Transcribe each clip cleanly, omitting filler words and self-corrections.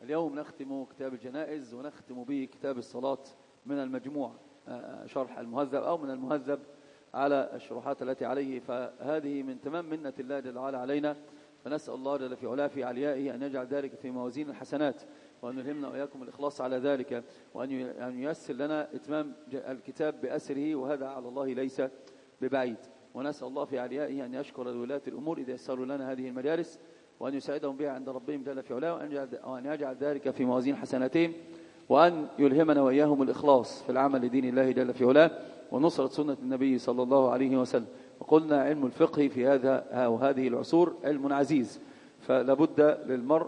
اليوم نختم كتاب الجنائز ونختم به كتاب الصلاة من المجموع، شرح المهذب أو من المهذب على الشروحات التي عليه. فهذه من تمام منة الله جل وعلا علينا، فنسأل الله جل في علاه في عليائه أن يجعل ذلك في موازين الحسنات، وأن يلهمنا وإياكم الإخلاص على ذلك، وأن ييسر لنا إتمام الكتاب بأسره، وهذا على الله ليس ببعيد. ونسأل الله في عليائه أن يشكر لولاة الأمور إذا يسروا لنا هذه المجالس، وأن يساعدهم بها عند ربهم جل في علاه، وأن يجعل ذلك في موازين حسناتهم، وأن يلهمنا وإياهم الإخلاص في العمل لدين الله جل في علاه ونصرة سنة النبي صلى الله عليه وسلم. وقلنا علم الفقه في هذه العصور علم عزيز، فلابد للمرء،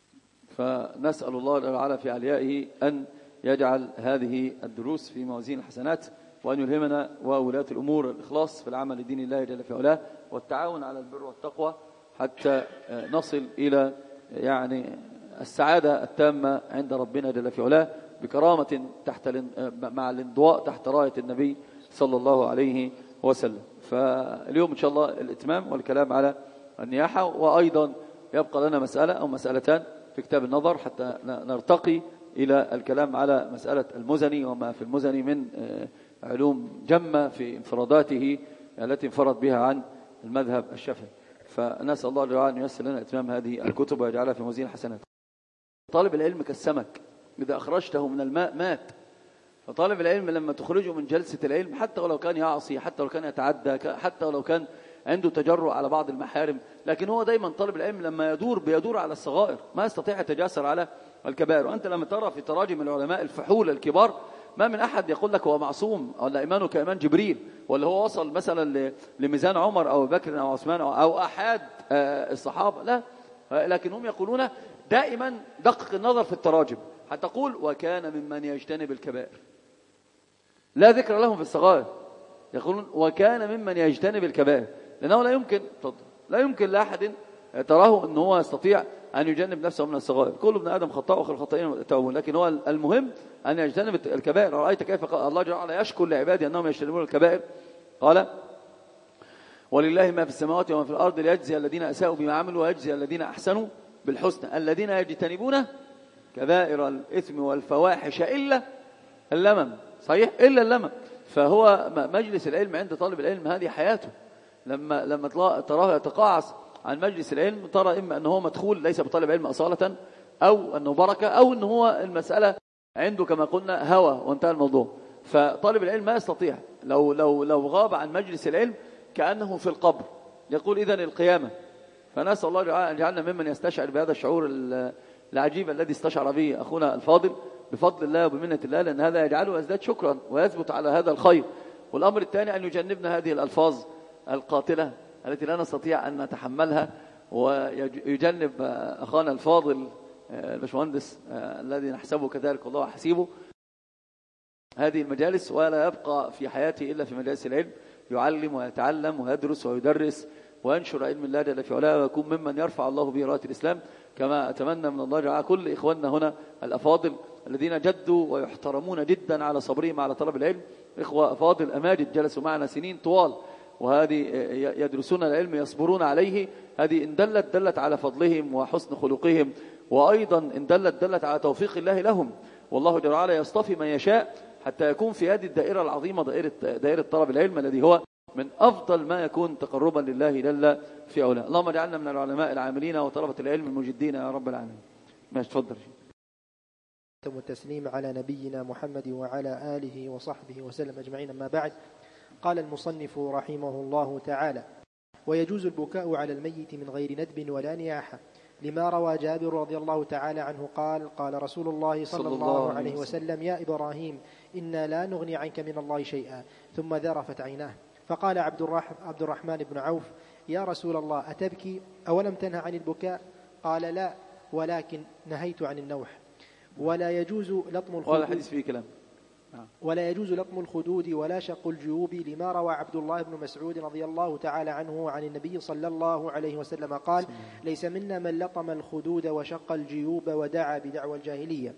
فنسأل الله تعالى في عليائه أن يجعل هذه الدروس في موازين الحسنات، وأن يلهمنا وولاة الأمور الإخلاص في العمل لدين الله جل في علاه والتعاون على البر والتقوى، حتى نصل إلى السعادة التامة عند ربنا جل في علاه بكرامة مع الانضواء تحت راية النبي صلى الله عليه وسلم. فاليوم إن شاء الله الإتمام والكلام على النياحة، وأيضا يبقى لنا مسألة أو مسألتان في كتاب النظر حتى نرتقي إلى الكلام على مسألة المزني وما في المزني من علوم جمة في انفراداته التي انفرد بها عن المذهب الشافعي. فنسأل الله تعالى أن ييسر لنا إتمام هذه الكتب ويجعلها في موازين الحسنات. طالب العلم كالسمك إذا أخرجته من الماء مات. فطالب العلم لما تخرجه من جلسة العلم، حتى ولو كان يعصي، حتى ولو كان يتعدى، حتى ولو كان عنده تجرؤ على بعض المحارم، لكن هو دايما طالب العلم لما بيدور على الصغائر، ما يستطيع يتجاسر على الكبائر. وأنت لما ترى في تراجم العلماء الفحول الكبار، ما من أحد يقول لك هو معصوم ولا إيمانه كإيمان جبريل، ولا هو وصل مثلا لميزان عمر أو بكر أو عثمان أو أحد الصحابة، لا، لكن هم يقولون دائما دقق النظر في التراجم، حتى تقول وكان ممن يجتنب الكبائر، لا ذكر لهم في الصغائر، يقولون وكان ممن يجتنب الكبائر، لأنه لا يمكن لأحد تراه أنه هو يستطيع أن يجنب نفسه من الصغائر. كل ابن آدم خطاء وخير الخطائين توابون، لكن هو المهم أن يجتنب الكبائر. رأيت كيف الله جل وعلا يشكر لعباده أنهم يجتنبون الكبائر؟ قال ولله ما في السماوات وما في الأرض ليجزي الذين أساءوا بما عملوا ويجزي الذين أحسنوا بالحسنى الذين يجتنبون كبائر الإثم والفواحش إلا اللمم. صحيح، إلا اللمم. فهو مجلس العلم عند طالب العلم هذه حياته. لما تراه يتقاعس عن مجلس العلم، ترى إما أنه هو مدخول ليس بطالب علم أصالة، أو أنه بركة، أو أنه هو المسألة عنده كما قلنا هوى وانتهى الموضوع. فطالب العلم ما يستطيع لو غاب عن مجلس العلم كأنه في القبر، يقول إذن القيامة. فنسأل الله أن يجعلنا ممن يستشعر بهذا الشعور العجيب الذي استشعر به أخونا الفاضل بفضل الله وبمنة الله، لأن هذا يجعله يزداد شكرا ويثبت على هذا الخير. والأمر الثاني أن يجنبنا هذه الألفاظ القاتلة التي لا نستطيع أن نتحملها، ويجنب أخانا الفاضل الباشمهندس الذي نحسبه كذلك والله حسيبه هذه المجالس، ولا يبقى في حياته إلا في مجالس العلم، يعلم ويتعلم ويدرس ويدرس وينشر علم الله جل في علاه، ويكون ممن يرفع الله به راية الإسلام. كما أتمنى من الله جل كل إخواننا هنا الأفاضل الذين جدوا ويحترمون جدا على صبرهم على طلب العلم، إخوة أفاضل أماجد جلسوا معنا سنين طوال، وهذه يدرسون العلم يصبرون عليه، هذه إن دلت على فضلهم وحسن خلقهم، وأيضا إن دلت على توفيق الله لهم. والله جل وعلا يصطفي من يشاء حتى يكون في هذه الدائرة العظيمة، دائرة طلب العلم الذي هو من أفضل ما يكون تقربا لله جل في علاه. اللهم اجعلنا من العلماء العاملين وطلبة العلم المجدين يا رب العالمين. ماشي، تفضل. والتسليم على نبينا محمد وعلى آله وصحبه وسلم أجمعين. ما بعد، قال المصنف رحمه الله تعالى: ويجوز البكاء على الميت من غير ندب ولا نياحة، لما روى جابر رضي الله تعالى عنه قال: قال رسول الله صلى الله عليه وسلم: يا إبراهيم إنا لا نغني عنك من الله شيئا. ثم ذرفت عيناه، فقال عبد الرحمن بن عوف: يا رسول الله أتبكي؟ أولم تنهى عن البكاء؟ قال: لا، ولكن نهيت عن النوح. ولا يجوز لطم الخدود، الحديث فيه كلام. ولا يجوز لطم الخدود ولا شق الجيوب، لما روى عبد الله بن مسعود رضي الله تعالى عنه عن النبي صلى الله عليه وسلم قال: ليس منا من لطم الخدود وشق الجيوب ودعا بدعوى الجاهلية.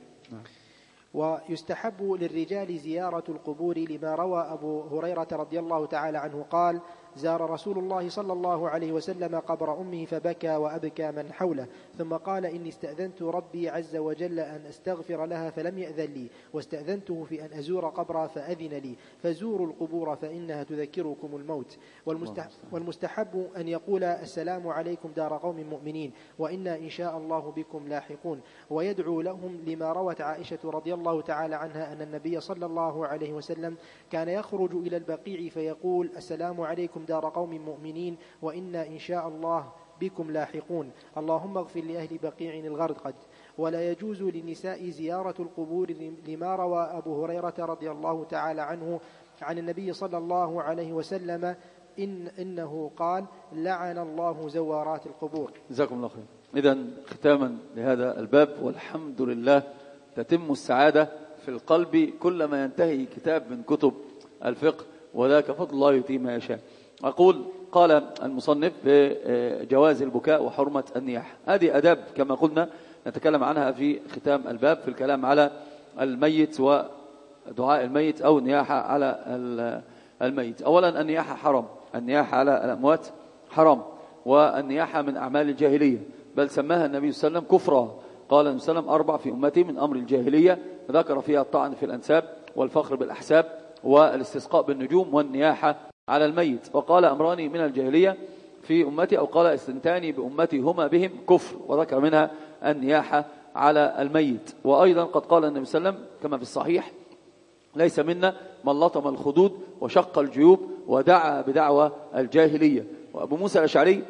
ويستحب للرجال زيارة القبور، لما روى أبو هريرة رضي الله تعالى عنه قال: زار رسول الله صلى الله عليه وسلم قبر أمه فبكى وأبكى من حوله، ثم قال: إني استأذنت ربي عز وجل أن أستغفر لها فلم يأذن لي، واستأذنته في أن أزور قبرها فأذن لي، فزوروا القبور فإنها تذكركم الموت. والمستحب أن يقول: السلام عليكم دار قوم مؤمنين، وإنا إن شاء الله بكم لاحقون، ويدعو لهم لما روت عائشة رضي الله تعالى عنها أن النبي صلى الله عليه وسلم كان يخرج إلى البقيع فيقول: السلام عليكم دار قوم مؤمنين، وإنا إن شاء الله بكم لاحقون، اللهم اغفر لأهل بقيع الغرقد. ولا يجوز للنساء زيارة القبور لما روى أبو هريرة رضي الله تعالى عنه عن النبي صلى الله عليه وسلم إنه قال: لعن الله زوارات القبور. جزاكم الله خير. إذن ختاما لهذا الباب، والحمد لله تتم السعادة في القلب كلما ينتهي كتاب من كتب الفقه، وذاك فضل الله يؤتيه ما يشاء. أقول: قال المصنف بجواز البكاء وحرمة النياح. هذه أداب كما قلنا نتكلم عنها في ختام الباب في الكلام على الميت ودعاء الميت أو النياحة على الميت. أولا النياحة حرام، النياحة على الأموات حرام، والنياحة من أعمال الجاهلية، بل سماها النبي صلى الله عليه وسلم كفرا. قال النبي صلى الله عليه وسلم: 4 في أمتي من أمر الجاهلية، ذكر فيها الطعن في الأنساب والفخر بالأحساب والاستسقاء بالنجوم والنياحة على الميت. وقال: أمران من الجاهلية في أمتي، أو قال: 2 بأمتي هما بهم كفر، وذكر منها النياحة على الميت. وأيضا قد قال النبي صلى الله عليه وسلم كما في الصحيح: ليس منا من لطم الخدود وشق الجيوب ودعا بدعوى الجاهلية. وأبو موسى الأشعري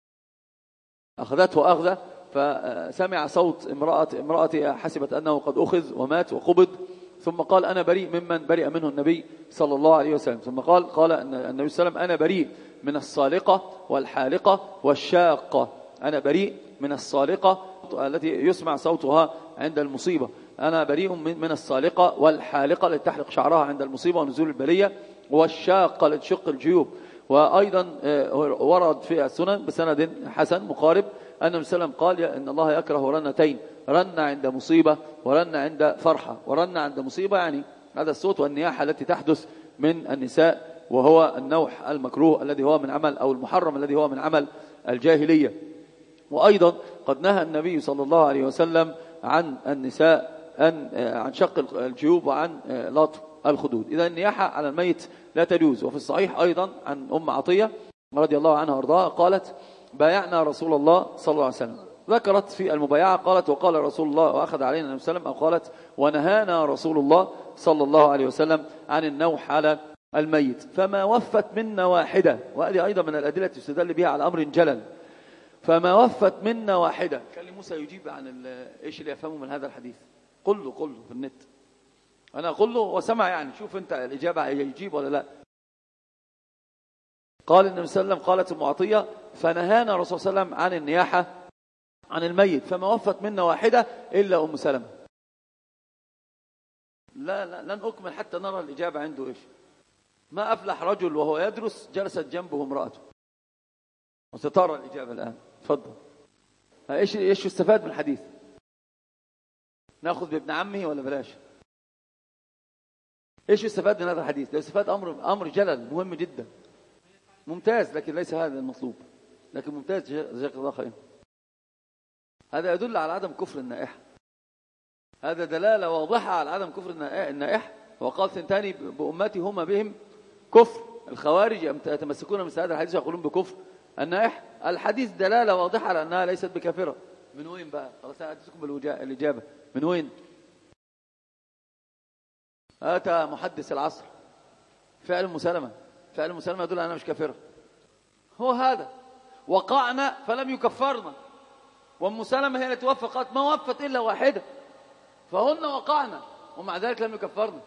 أخذته أخذة فسمع صوت امرأة حسبت أنه قد أخذ ومات وقبض، ثم قال: أنا بريء ممن برئ منه النبي صلى الله عليه وسلم. ثم قال النبي صلى الله عليه وسلم: أنا بريء من الصالقة والحالقة والشاقة. أنا بريء من الصالقة التي يسمع صوتها عند المصيبة، أنا بريء من الصالقة والحالقة التي تحلق شعرها عند المصيبة ونزول البلية، والشاقة التي تشق الجيوب. وأيضا ورد في السنن بسند حسن مقارب أن النبي صلى الله عليه وسلم قال: إن الله يكره رنتين، رن عند مصيبة ورن عند فرحة. ورن عند مصيبة يعني هذا الصوت والنياحة التي تحدث من النساء، وهو النوح المكروه الذي هو من عمل، أو المحرم الذي هو من عمل الجاهلية. وأيضا قد نهى النبي صلى الله عليه وسلم عن النساء عن شق الجيوب وعن لطم الخدود. إذا النياحة على الميت لا تجوز. وفي الصحيح أيضا عن أم عطية رضي الله عنها وارضاها قالت: بايعنا رسول الله صلى الله عليه وسلم. ذكرت في المبايعة قالت: وقال رسول الله وأخذ علينا النبي صلى الله عليه وسلم، أو قالت: ونهانا رسول الله صلى الله عليه وسلم عن النوح على الميت، فما وفت منا واحدة. وهذه أيضا من الأدلة تستدل بها على أمر جلل. فما وفت منا واحدة. كان موسى يجيب عن إيش اللي يفهمه من هذا الحديث. قل له في النت، أنا أقول له وسمع، يعني شوف أنت الإجابة يجيب ولا لا. قال النبي صلى الله عليه وسلم، قالت أم عطية: فنهانا الرسول صلى الله عليه وسلم عن النياحة عن الميت، فما وفت منا واحدة إلا أم سلمة. لا لن أكمل حتى نرى الإجابة عنده إيش. ما أفلح رجل وهو يدرس جلست جنبه امرأته. وسترى الإجابة الآن. تفضل. إيش استفاد من الحديث؟ نأخذ بابن عمه ولا بلاش؟ إيش استفاد من هذا الحديث؟ لو استفاد أمر جلل مهم جدا ممتاز، لكن ليس هذا المطلوب، لكن ممتاز جزاك الله خير. هذا يدل على عدم كفر النائحة، هذا دلالة واضحة على عدم كفر النائحة. وقال: 2 بأمتي هما بهم كفر. الخوارج يتمسكون مثل هذا الحديث ويقولون بكفر النائحة. الحديث دلالة واضحة على أنها ليست بكافرة. من وين بقى؟ خلاص أنا أتسكم بالإجابة. من وين؟ أتى محدث العصر فعل مسلمة يدل أنها مش كافرة. هو هذا. وقعنا فلم يكفرنا، وأم سلمة هي التي وفقت، ما وفت إلا واحدة، فهن وقعنا ومع ذلك لم يكفرنا.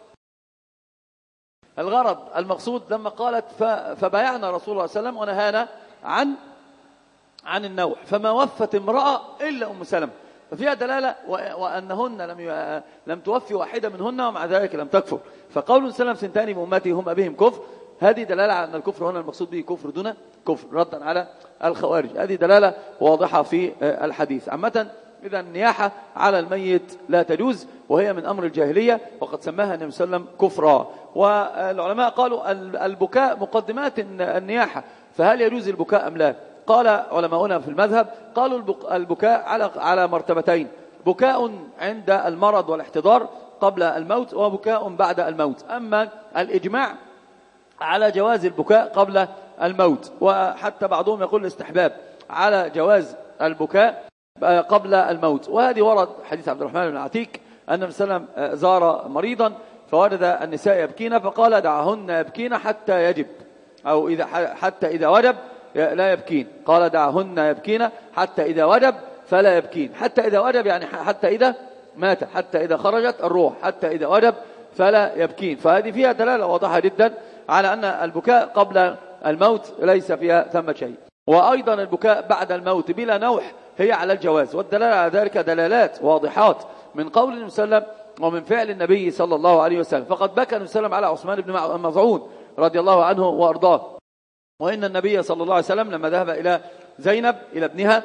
الغرض المقصود لما قالت: فبايعنا رسول الله صلى الله عليه وسلم ونهانا عن النوح، فما وفت امرأة إلا أم سلمة، ففيها دلالة وأنهن لم توفي واحدة منهن ومع ذلك لم تكفر. فقول سلم: 2 من أمتي هم بهم كفر، هذه دلالة على أن الكفر هنا المقصود به كفر دون كفر، ردا على الخوارج. هذه دلالة واضحة في الحديث. عامة إذا النياحة على الميت لا تجوز، وهي من أمر الجاهلية، وقد سماها النبي صلى الله عليه وسلم كفرا. والعلماء قالوا البكاء مقدمات النياحة، فهل يجوز البكاء أم لا؟ قال علماؤنا في المذهب قالوا البكاء على مرتبتين: بكاء عند المرض والاحتضار قبل الموت، وبكاء بعد الموت. أما الإجماع على جواز البكاء قبل الموت، وحتى بعضهم يقول الاستحباب على جواز البكاء قبل الموت. وهذه ورد حديث عبد الرحمن بن عتيك أن النبي صلى الله عليه وسلم زار مريضا فوجد النساء يبكين فقال: دعهن يبكين حتى يجب، أو حتى إذا وجب لا يبكين. قال: دعهن يبكين حتى إذا وجب فلا يبكين. حتى إذا وجب يعني حتى إذا مات، حتى إذا خرجت الروح، حتى إذا وجب فلا يبكين. فهذه فيها دلالة واضحة جدا على أن البكاء قبل الموت ليس فيها ثم شيء. وأيضا البكاء بعد الموت بلا نوح هي على الجواز، والدلالة على ذلك دلالات واضحات من قول النبي صلى الله عليه وسلم ومن فعل النبي صلى الله عليه وسلم. فقد بكى النبي صلى الله عليه وسلم على عثمان بن مظعون رضي الله عنه وأرضاه، وإن النبي صلى الله عليه وسلم لما ذهب إلى زينب إلى ابنها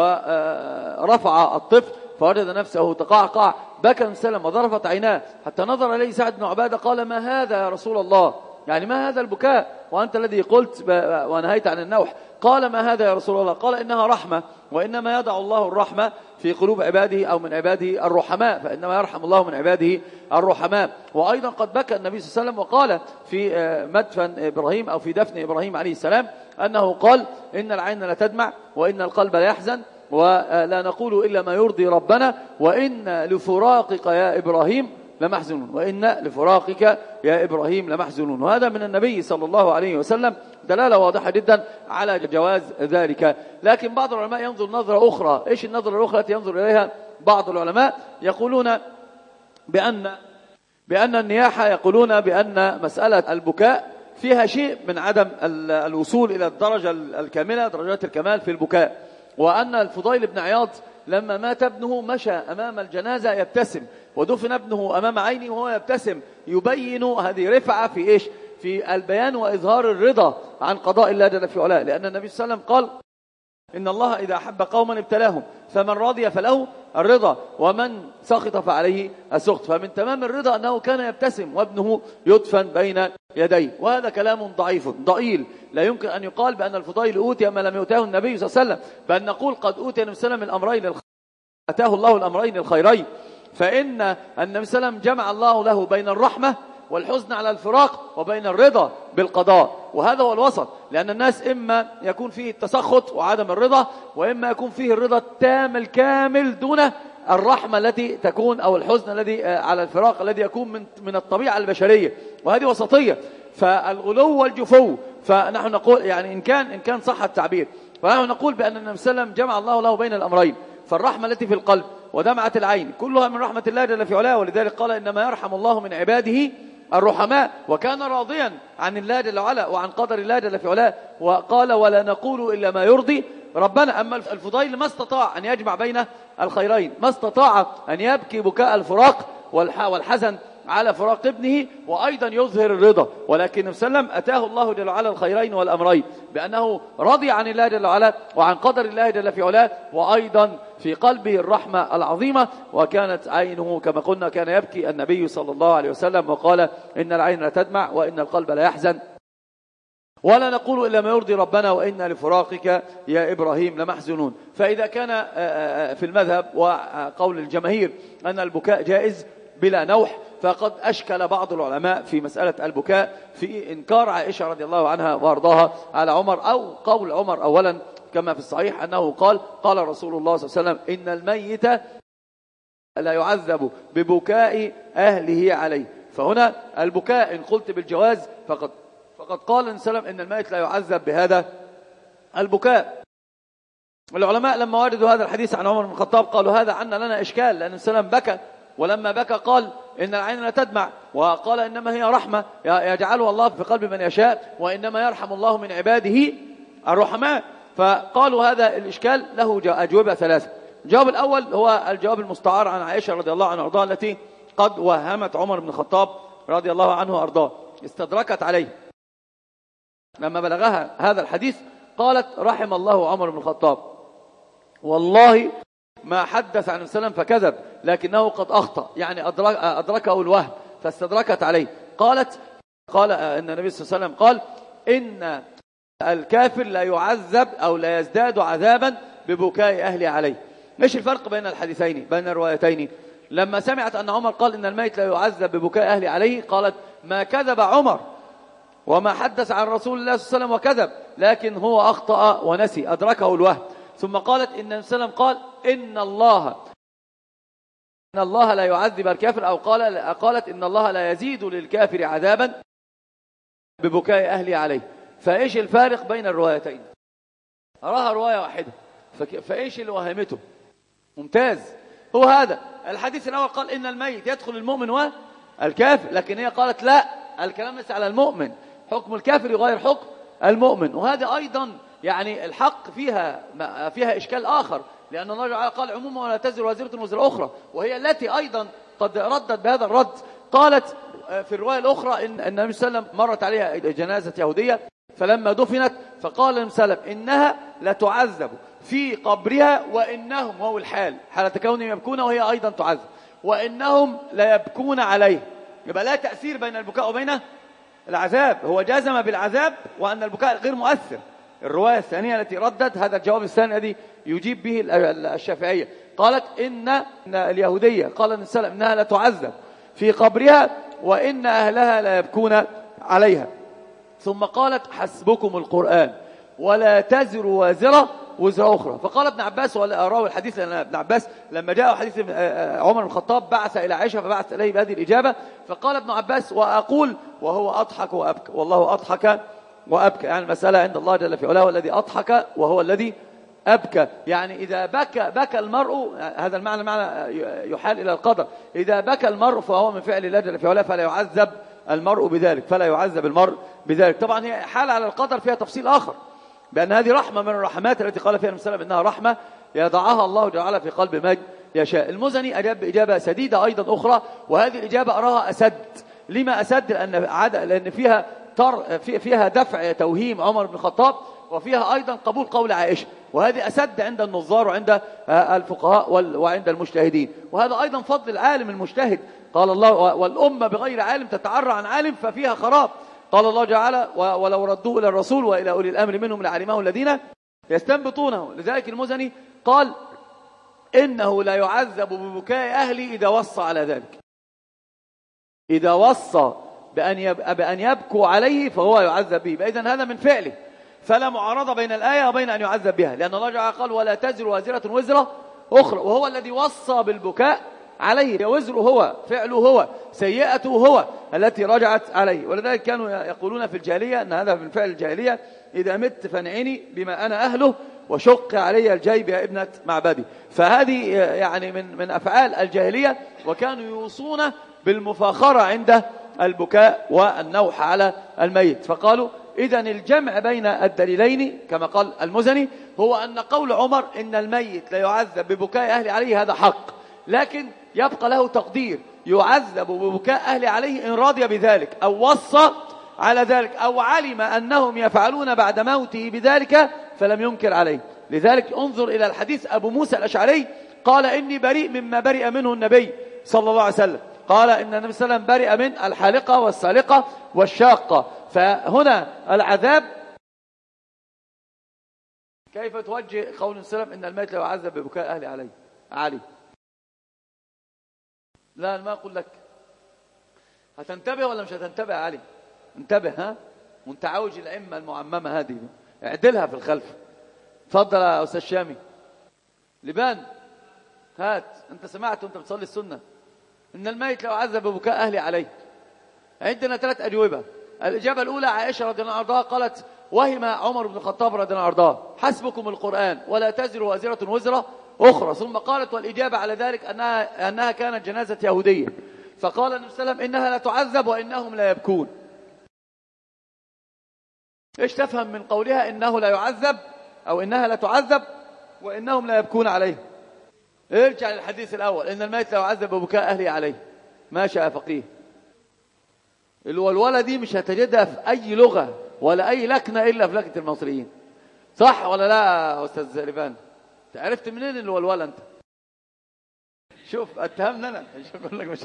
ورفع الطفل فوجد نفسه تقعقع، بكى النبي صلى الله عليه وسلم وضرفت عيناه حتى نظر إليه سعد بن عبادة قال: ما هذا يا رسول الله؟ يعني ما هذا البكاء وأنت الذي قلت ونهيت عن النوح؟ قال: ما هذا يا رسول الله؟ قال: إنها رحمة، وإنما يضع الله الرحمة في قلوب عباده أو من عباده الرحماء، فإنما يرحم الله من عباده الرحماء. وأيضا قد بكى النبي صلى الله عليه وسلم وقال في مدفن إبراهيم أو في دفن إبراهيم عليه السلام أنه قال: إن العين لا تدمع وإن القلب لا يحزن ولا نقول إلا ما يرضي ربنا وإن لفراقك يا إبراهيم لمحزنون، وإن لفراقك يا إبراهيم لمحزنون. وهذا من النبي صلى الله عليه وسلم دلالة واضحة جدا على جواز ذلك. لكن بعض العلماء ينظر نظرة أخرى. إيش النظرة الأخرى التي ينظر إليها بعض العلماء؟ يقولون بأن النياحة، يقولون بأن مسألة البكاء فيها شيء من عدم الوصول إلى الدرجة الكاملة، درجات الكمال في البكاء. وأن الفضيل بن عياض لما مات ابنه مشى أمام الجنازة يبتسم، ودفن ابنه أمام عينه وهو يبتسم، يبين هذه رفعة في إيش؟ في البيان وإظهار الرضا عن قضاء الله جل في علاه. لأن النبي صلى الله عليه وسلم قال: إن الله إذا أحب قوما ابتلاهم فمن رضي فله الرضا ومن سخط فعليه السخط. فمن تمام الرضا أنه كان يبتسم وابنه يدفن بين يديه. وهذا كلام ضعيف ضئيل، لا يمكن أن يقال بأن الفضيل أوتي ما لم يؤته النبي صلى الله عليه وسلم، بل نقول قد أوتي النبي صلى الله عليه وسلم الأمرين أتاه الله الأمرين الخيرين. فإن النبي صلى الله عليه وسلم جمع الله له بين الرحمة والحزن على الفراق وبين الرضا بالقضاء، وهذا هو الوسط. لأن الناس إما يكون فيه التسخط وعدم الرضا، وإما يكون فيه الرضا التام الكامل دون الرحمة التي تكون أو الحزن الذي على الفراق الذي يكون من الطبيعة البشرية، وهذه وسطية. فالغلو والجفو، فنحن نقول يعني إن كان صح التعبير، فنحن نقول بأن النبي صلى الله عليه وسلم جمع الله له بين الأمرين، فالرحمة التي في القلب ودمعة العين كلها من رحمة الله جل في علاه. ولذلك قال: إنما يرحم الله من عباده الرحماء، وكان راضيا عن الله جل وعلا وعن قدر الله جل في علاه، وقال: ولا نقول إلا ما يرضي ربنا. أما الفضيل ما استطاع أن يجمع بين الخيرين، ما استطاع أن يبكي بكاء الفراق والحزن على فراق ابنه وأيضا يظهر الرضا، ولكن النبي صلى الله عليه وسلم أتاه الله جل وعلا الخيرين والأمرين، بأنه رضي عن الله جل وعلا وعن قدر الله جل في علاه، وأيضا في قلبه الرحمة العظيمة. وكانت عينه كما قلنا كان يبكي النبي صلى الله عليه وسلم وقال: إن العين لا تدمع وإن القلب لا يحزن ولا نقول إلا ما يرضي ربنا وإن لفراقك يا إبراهيم لمحزنون. فإذا كان في المذهب وقول الجماهير أن البكاء جائز بلا نوح، فقد أشكل بعض العلماء في مسألة البكاء في إنكار عائشة رضي الله عنها وارضاها على عمر، أو قول عمر أولا كما في الصحيح أنه قال رسول الله صلى الله عليه وسلم: إن الميت لا يعذب ببكاء أهله عليه. فهنا البكاء إن قلت بالجواز فقد قال النبي صلى الله عليه وسلم إن الميت لا يعذب بهذا البكاء. العلماء لما وردوا هذا الحديث عن عمر بن الخطاب قالوا: هذا عنا لنا إشكال، لأن النبي صلى الله عليه وسلم بكى، ولما بكى قال: إن العين لا تدمع، وقال: إنما هي رحمة يجعلها الله في قلب من يشاء، وإنما يرحم الله من عباده الرحماء. فقالوا هذا الإشكال له أجوبة ثلاثة. الجواب الأول هو الجواب المستعار عن عائشة رضي الله عنها وأرضاها، التي قد وهمت عمر بن الخطاب رضي الله عنه وأرضاه، استدركت عليه لما بلغها هذا الحديث، قالت: رحم الله عمر بن الخطاب، والله ما حدث عن السلام فكذب، لكنه قد أخطأ، يعني أدركه الوهم فاستدركت عليه. قال أن النبي صلى الله عليه وسلم قال إن الكافر لا يعذب أو لا يزداد عذابا ببكاء أهله عليه. مش الفرق بين الحديثين بين الروايتين؟ لما سمعت أن عمر قال إن الميت لا يعذب ببكاء أهله عليه قالت ما كذب عمر وما حدث عن رسول الله صلى الله عليه وسلم وكذب، لكن هو أخطأ ونسي أدركه الوهم. ثم قالت إن النبي صلى الله عليه وسلم قال إن الله لا يعذب الكافر، أو قالت إن الله لا يزيد للكافر عذابا ببكاء أهله عليه. فإيش الفارق بين الروايتين؟ أراها رواية واحدة، فإيش اللي وهمته؟ ممتاز، هو هذا الحديث الأول قال إن الميت يدخل المؤمن والكافر، لكن هي قالت لا، الكلام ليس على المؤمن، حكم الكافر يغير حكم المؤمن. وهذا أيضا يعني الحق فيها إشكال آخر، لأن الله تعالى قال عموما ولا تزر وازرة وزر أخرى، وهي التي أيضا قد ردت بهذا الرد. قالت في الرواية الأخرى إن النبي صلى الله عليه وسلم مرت عليها جنازة يهودية فلما دفنت فقال النبي صلى الله عليه وسلم إنها لتعذب في قبرها وإنهم، وهو الحال حالة كونهم يبكون وهي أيضا تعذب، وإنهم لا يبكون عليه. يبقى لا تأثير بين البكاء وبين العذاب، هو جزم بالعذاب وأن البكاء غير مؤثر. الرواية الثانية التي ردت هذا الجواب الثاني الذي يجيب به الشافعية، قالت إن اليهودية قال النبي صلى الله عليه وسلم إنها لتعذب في قبرها وإن أهلها لا يبكون عليها. ثم قالت حسبكم القرآن ولا تزر وازرة وزر أخرى. فقال ابن عباس، وراوي الحديث لأن ابن عباس لما جاء حديث عمر بن الخطاب بعث إلى عائشة فبعث إليه بهذه الإجابة، فقال ابن عباس وأقول وهو أضحك وأبكى، والله أضحك وأبكى، يعني المسألة عند الله جل في علاه الذي أضحك وهو الذي أبكى. يعني إذا بكى المرء، هذا المعنى يحال إلى القدر، إذا بكى المرء فهو من فعل الله جل في علاه فلا يعذب المرء بذلك، طبعا هي حال على القدر فيها تفصيل آخر، بأن هذه رحمة من الرحمات التي قال فيها النبي صلى الله عليه وسلم إنها رحمة يضعها الله تعالى في قلب من يشاء. المزني أجاب بإجابة سديدة أيضا أخرى، وهذه الإجابة أراها أسد. لما أسد؟ لأن فيها دفع توهيم عمر بن الخطاب، وفيها أيضا قبول قول عائشة، وهذه أسد عند النظار وعند الفقهاء وعند المجتهدين. وهذا أيضا فضل العالم المجتهد، قال الله والأمة بغير عالم تتعرى عن عالم ففيها خراب. قال الله تعالى ولو ردوه إلى الرسول وإلى أولي الأمر منهم لعلمه الذين يستنبطونه. لذلك المزني قال إنه لا يعذب ببكاء أهلي إذا وصى على ذلك، إذا وصى بأن يبكوا عليه فهو يعذب به. إذن هذا من فعله، فلا معارضة بين الآية وبين أن يعذب بها، لأن الله تعالى قال ولا تزر وازرة وزر أخرى، وهو الذي وصى بالبكاء عليه، وزره هو، فعله هو، سيئته هو التي رجعت عليه. ولذلك كانوا يقولون في الجاهلية أن هذا من فعل الجاهلية، إذا مت فانعيني بما أنا أهله وشق علي الجيب يا ابنة معبدي. فهذه يعني من أفعال الجاهلية، وكانوا يوصون بالمفاخرة عند البكاء والنوح على الميت. فقالوا إذن الجمع بين الدليلين كما قال المزني هو أن قول عمر إن الميت لا يعذب ببكاء أهل عليه هذا حق، لكن يبقى له تقدير، يعذب ببكاء أهل عليه إن رضي بذلك أو وصى على ذلك أو علم أنهم يفعلون بعد موته بذلك فلم ينكر عليه. لذلك انظر إلى الحديث أبو موسى الأشعري قال إني بريء مما برئ منه النبي صلى الله عليه وسلم، قال إن النبي صلى الله عليه وسلم برئ من الحالقة والسالقة والشاقة. فهنا العذاب كيف توجه قول السلام إن الميت لا يعذب ببكاء أهل عليه علي؟ لا ما أقول لك، هتنتبه ولا مش هتنتبه علي؟ انتبه، ها، وانت عاوج الأئمة المعممة هذه اعدلها في الخلف. تفضل يا أستاذ شامي لبان، هات، انت سمعت وانت بتصلي السنة إن الميت لا يعذب ببكاء أهل عليه. عندنا 3 أجوبة. الإجابة الأولى عائشة رضي الله عنها قالت وهم عمر بن الخطاب رضي الله عنه حسبكم القرآن ولا تزر وازرة وزر أخرى. ثم قالت والإجابة على ذلك أنها كانت جنازة يهودية، فقال النبي صلى الله عليه وسلم إنها لا تعذب وإنهم لا يبكون. إيش تفهم من قولها إنه لا يعذب أو إنها لا تعذب وإنهم لا يبكون عليه؟ ارجع للحديث الأول إن الميت لا يعذب ببكاء أهله عليه. ما شاء فقيه، الولولة دي مش هتجدها في أي لغة ولا أي لكنة إلا في لكنة المصريين، صح ولا لا يا أستاذ زريبان؟ عرفت منين الولولة أنت؟ شوف اتهمنا انا مش بقول لك مش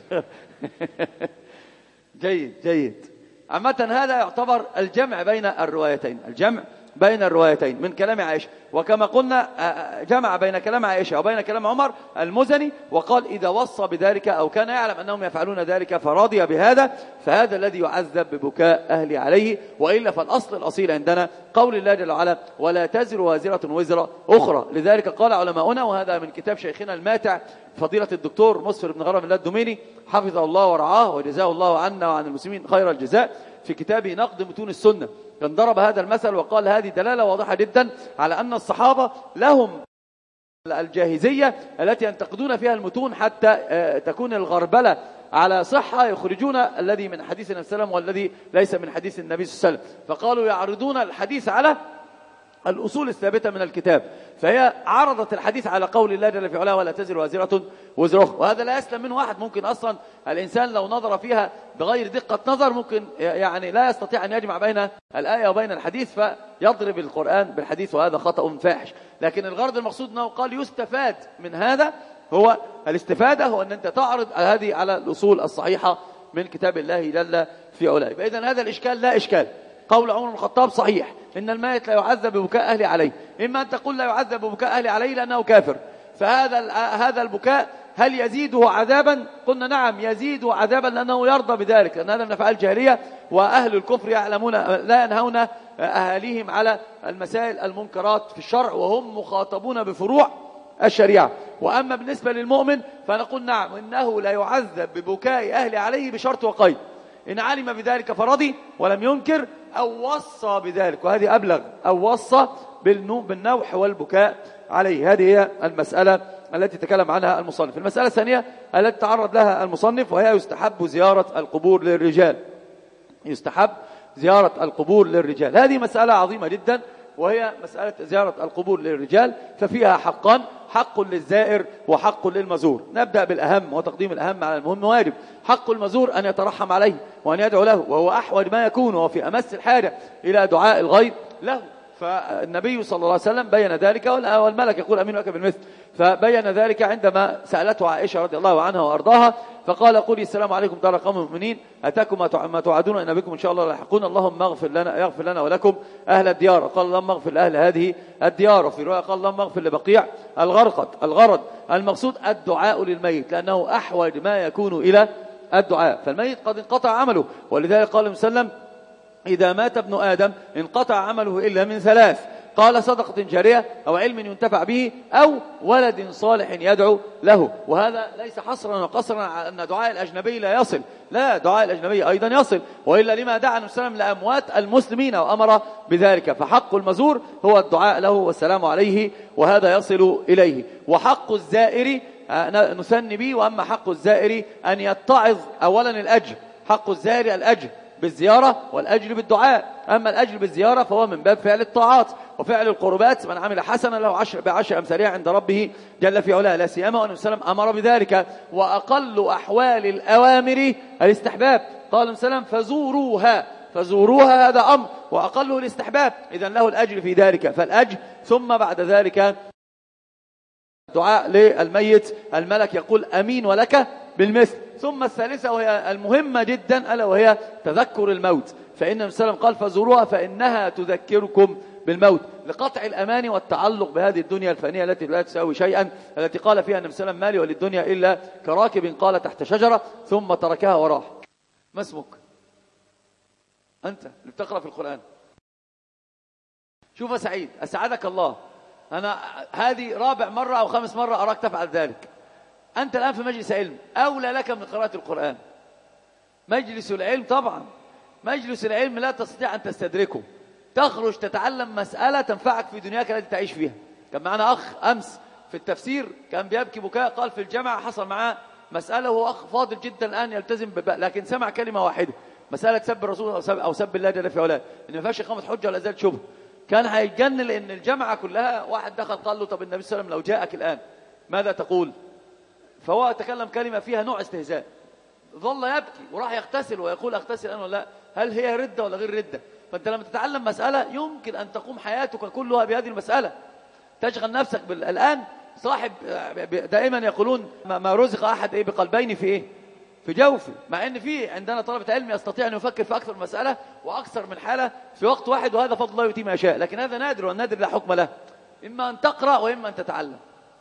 جيد جيد. عامة هذا يعتبر الجمع بين الروايتين، الجمع بين الروايتين من كلام عائشة. وكما قلنا جمع بين كلام عائشة وبين كلام عمر المزني، وقال إذا وصى بذلك أو كان يعلم أنهم يفعلون ذلك فرضي بهذا فهذا الذي يعذب ببكاء أهلي عليه. وإلا فالأصل الأصيل عندنا قول الله جل وعلا ولا تزر وازرة وزر أخرى. لذلك قال علماؤنا، وهذا من كتاب شيخنا الماتع فضيلة الدكتور مصفر بن غرام الله الدميني حفظه الله ورعاه وجزاه الله عنا وعن المسلمين خير الجزاء، في كتابه نقد متون السنة كان ضرب هذا المثل وقال هذه دلالة واضحة جدا على أن الصحابة لهم الجاهزية التي ينتقدون فيها المتون حتى تكون الغربلة على صحة، يخرجون الذي من حديث النبي صلى الله عليه وسلم والذي ليس من حديث النبي صلى الله عليه وسلم، فقالوا يعرضون الحديث على الأصول الثابتة من الكتاب، فهي عرضت الحديث على قول الله جل في علاه ولا تزر وازرة وزر أخرى. وهذا لا يسلم منه واحد، ممكن أصلا الإنسان لو نظر فيها بغير دقة نظر ممكن يعني لا يستطيع أن يجمع بين الآية وبين الحديث فيضرب القرآن بالحديث، وهذا خطأ فاحش. لكن الغرض المقصود أنه قال يستفاد من هذا، هو الاستفادة هو أن أنت تعرض هذه على الأصول الصحيحة من كتاب الله جل في علاه. فإذن هذا الإشكال لا إشكال. قول عمر بن الخطاب صحيح إن الميت لا يعذب ببكاء أهلي عليه، إما أن تقول لا يعذب ببكاء أهلي عليه لأنه كافر، فهذا البكاء هل يزيده عذابا؟ قلنا نعم يزيده عذابا لأنه يرضى بذلك، لأن هذا من أفعال الجاهلية، وأهل الكفر يعلمون لا ينهون أهاليهم على المسائل المنكرات في الشرع وهم مخاطبون بفروع الشريعة. وأما بالنسبة للمؤمن فنقول نعم إنه لا يعذب ببكاء أهلي عليه بشرط وقيد، إن علم بذلك فرضي ولم ينكر أو وصى بذلك، وهذه أبلغ، أو وصى بالنوح والبكاء عليه. هذه هي المسألة التي تكلم عنها المصنف. المسألة الثانية التي تعرض لها المصنف وهي يستحب زيارة القبور للرجال، يستحب زيارة القبور للرجال. هذه مسألة عظيمة جدا، وهي مسألة زيارة القبور للرجال، ففيها حقان، حق للزائر وحق للمزور. نبدأ بالأهم وتقديم الأهم على المهم واجب. حق المزور أن يترحم عليه وأن يدعو له، وهو أحوج ما يكون وفي أمس الحاجة إلى دعاء الغيب له. فالنبي صلى الله عليه وسلم بين ذلك، والملك يقول أمين لك بالمثل، فبين ذلك عندما سألته عائشة رضي الله عنها وأرضاها فقال قولي السلام عليكم دار قوم المؤمنين أتاكم ما توعدون إن بكم إن شاء الله لاحقون اللهم اغفر لنا ولكم أهل الديار. قال اللهم اغفر لأهل هذه الديار. وفي رواية قال اللهم اغفر لبقيع الغرض المقصود الدعاء للميت، لأنه أحوج ما يكون إلى الدعاء، فالميت قد انقطع عمله، ولذلك قال النبي صلى الله عليه وسلم إذا مات ابن آدم انقطع عمله إلا من ثلاث، قال صدقة جارية أو علم ينتفع به أو ولد صالح يدعو له. وهذا ليس حصرا وقصرا على أن دعاء الأجنبي لا يصل، لا، دعاء الأجنبي أيضا يصل، وإلا لما دعا النبي صلى الله عليه وسلم لأموات المسلمين وأمر بذلك. فحق المزور هو الدعاء له والسلام عليه، وهذا يصل إليه. وحق الزائر نثني به. وأما حق الزائر أن يتعظ أولا الأجر، حق الزائر الأجر بالزيارة والأجر بالدعاء. أما الأجر بالزيارة فهو من باب فعل الطاعات وفعل القربات، من عمل حسنا له بعشر أمثالها عند ربه جل في علاه، لا سيما والنبي صلى الله عليه وسلم أمر بذلك. وأقل أحوال الأوامر الاستحباب، قال النبي صلى الله عليه وسلم فزوروها هذا أمر، وأقله الاستحباب، إذن له الأجر في ذلك، فالأجر. ثم بعد ذلك دعاء للميت، الملك يقول أمين ولك بالمثل. ثم الثالثة وهي المهمة جدا ألا وهي تذكر الموت، فإن النبي صلى الله عليه وسلم قال فزوروها فإنها تذكركم بالموت، لقطع الأمان والتعلق بهذه الدنيا الفانية التي لا تساوي شيئا، التي قال فيها النبي صلى الله عليه وسلم مالي وللدنيا إلا كراكب قال تحت شجرة ثم تركها وراح. ما اسمك أنت اللي بتقرأ في القرآن؟ شوف سعيد، أسعدك الله، أنا هذه رابع مرة أو خامس مرة أراك تفعل ذلك. أنت الآن في مجلس علم، أولى لك من قراءة القرآن. مجلس العلم طبعا، مجلس العلم لا تستطيع أن تستدركه، تخرج تتعلم مسألة تنفعك في دنياك التي تعيش فيها. كان معنا أخ أمس في التفسير كان بيبكي بكاء، قال في الجامعة حصل معاه مسألة، وهو أخ فاضل جدا الآن يلتزم لكن سمع كلمة واحدة، مسألة سب الرسول أو سب الله جل في علاه، إن ما فيهاش إقامة حجة ولا زال شبه. كان هيتجنن لأن الجامعة كلها واحد دخل قال له طب النبي صلى الله عليه وسلم لو جاءك الآن ماذا تقول؟ فهو تكلم كلمة فيها نوع استهزاء، ظل يبكي وراح يغتسل ويقول أغتسل أنا ولا لا، هل هي ردة ولا غير ردة؟ فأنت لما تتعلم مسألة يمكن أن تقوم حياتك كلها بهذه المسألة، تشغل نفسك الآن صاحب دائما يقولون ما رزق أحد بقلبين في إيه؟ في جوفه، مع أن في عندنا طلبة علم يستطيع أن يفكر في أكثر من مسألة وأكثر من حالة في وقت واحد، وهذا فضل الله يؤتيه ما يشاء، لكن هذا نادر، والنادر لا حكم له، إما أن تقرأ وإما أن تتعلم.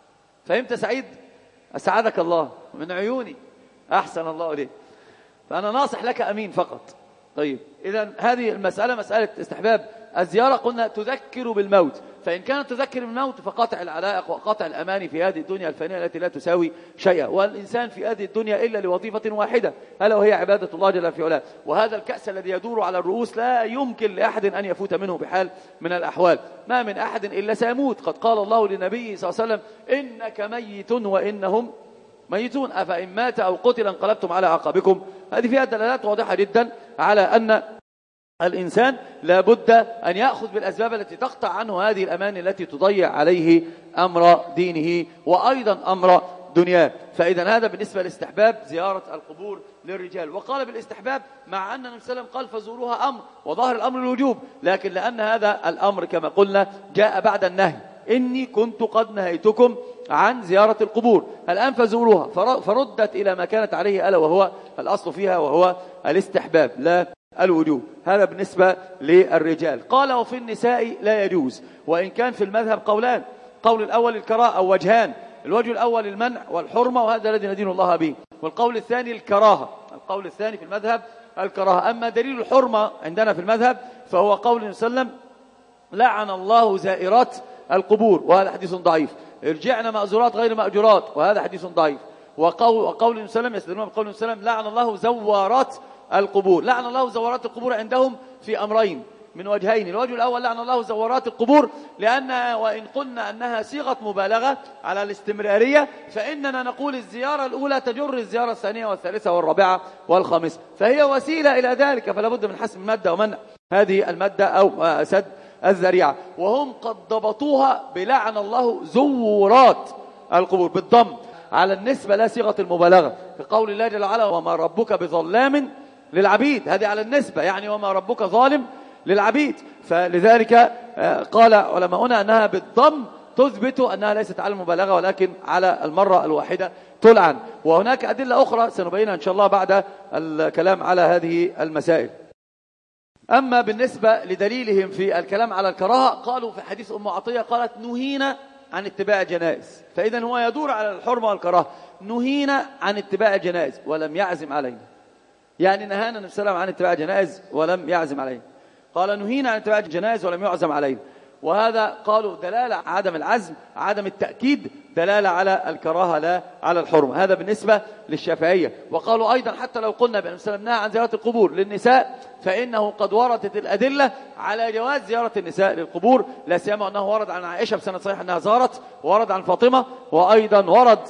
فهمت سعيد؟ أسعدك الله من عيوني، أحسن الله إليك، فأنا ناصح لك أمين فقط. طيب، إذن هذه المسألة مسألة استحباب الزيارة، قلنا تذكر بالموت، فإن كانت تذكر بالموت فقطع العلائق وقطع الأماني في هذه الدنيا الفانية التي لا تساوي شيئا، والإنسان في هذه الدنيا إلا لوظيفة واحدة، ألا وهي عبادة الله جل في علاه. وهذا الكأس الذي يدور على الرؤوس لا يمكن لأحد أن يفوت منه بحال من الأحوال، ما من أحد إلا سيموت. قد قال الله لنبيه صلى الله عليه وسلم: إنك ميت وإنهم ميتون، أفإن مات أو قتل انقلبتم على أعقابكم. هذه فيها دلالات واضحة جدا على أن الإنسان لا بد أن يأخذ بالأسباب التي تقطع عنه هذه الأماني التي تضيع عليه أمر دينه وأيضا أمر دنياه. فإذا هذا بالنسبة لاستحباب زيارة القبور للرجال. وقال بالاستحباب مع أن النبي صلى الله عليه وسلم قال فزوروها أمر، وظاهر الأمر الوجوب، لكن لأن هذا الأمر كما قلنا جاء بعد النهي: إني كنت قد نهيتكم عن زيارة القبور، الآن فزوروها، فردت إلى ما كانت عليه، ألا وهو الأصل فيها وهو الاستحباب لا الوجوب. هذا بالنسبة للرجال. قال: وفي النساء لا يجوز، وإن كان في المذهب قولان، قول الأول الكراهة أو وجهان، الوجه الأول المنع والحرمة، وهذا الذي ندين الله به، والقول الثاني الكراهة، القول الثاني في المذهب الكراهة. أما دليل الحرمة عندنا في المذهب فهو قول النبي صلى الله عليه وسلم: لعن الله زائرات القبور، وهذا حديث ضعيف. ارجعنا مأزورات غير مأجورات، وهذا حديث ضعيف. وقول النبي صلى الله عليه وسلم، يستدلون بقول النبي صلى الله عليه وسلم: لعن الله زوارات القبور. لعن الله زوارات القبور عندهم في أمرين من وجهين. الوجه الأول: لعن الله زوارات القبور، لأنها وإن قلنا أنها صيغة مبالغة على الاستمرارية، فإننا نقول الزيارة الأولى تجر الزيارة الثانية والثالثة والرابعة والخامسة، فهي وسيلة إلى ذلك، فلا بد من حسم المادة ومنع هذه المادة أو سد الذريعة. وهم قد ضبطوها بلعن الله زورات القبور بالضم على النسبة لا صيغة المبالغة، في قول الله جل وعلا: وما ربك بظلام للعبيد، هذه على النسبة، يعني وما ربك ظالم للعبيد. فلذلك قال علماؤنا أنها بالضم تثبت أنها ليست على المبالغة، ولكن على المرة الواحدة تلعن. وهناك أدلة أخرى سنبينها إن شاء الله بعد الكلام على هذه المسائل. أما بالنسبة لدليلهم في الكلام على الكراهة، قالوا في حديث أم عطية قالت: نهينا عن اتباع الجنائز، فإذا هو يدور على الحرمة والكراهة. نهينا عن اتباع الجنائز ولم يعزم علينا، يعني نهانا النبي صلى الله عليه وسلم عن اتباع الجنائز ولم يعزم علينا. قال: نهينا عن اتباع الجنائز ولم يعزم علينا، وهذا قالوا دلالة عدم العزم، عدم التأكيد، دلالة على الكراهة لا على الحرمة. هذا بالنسبة للشافعية. وقالوا أيضا حتى لو قلنا بأن النبي نهى عن زيارة القبور للنساء، فإنه قد وردت الأدلة على جواز زيارة النساء للقبور، لا سيما أنه ورد عن عائشة بسند صحيح أنها زارت، ورد عن فاطمة، وأيضا ورد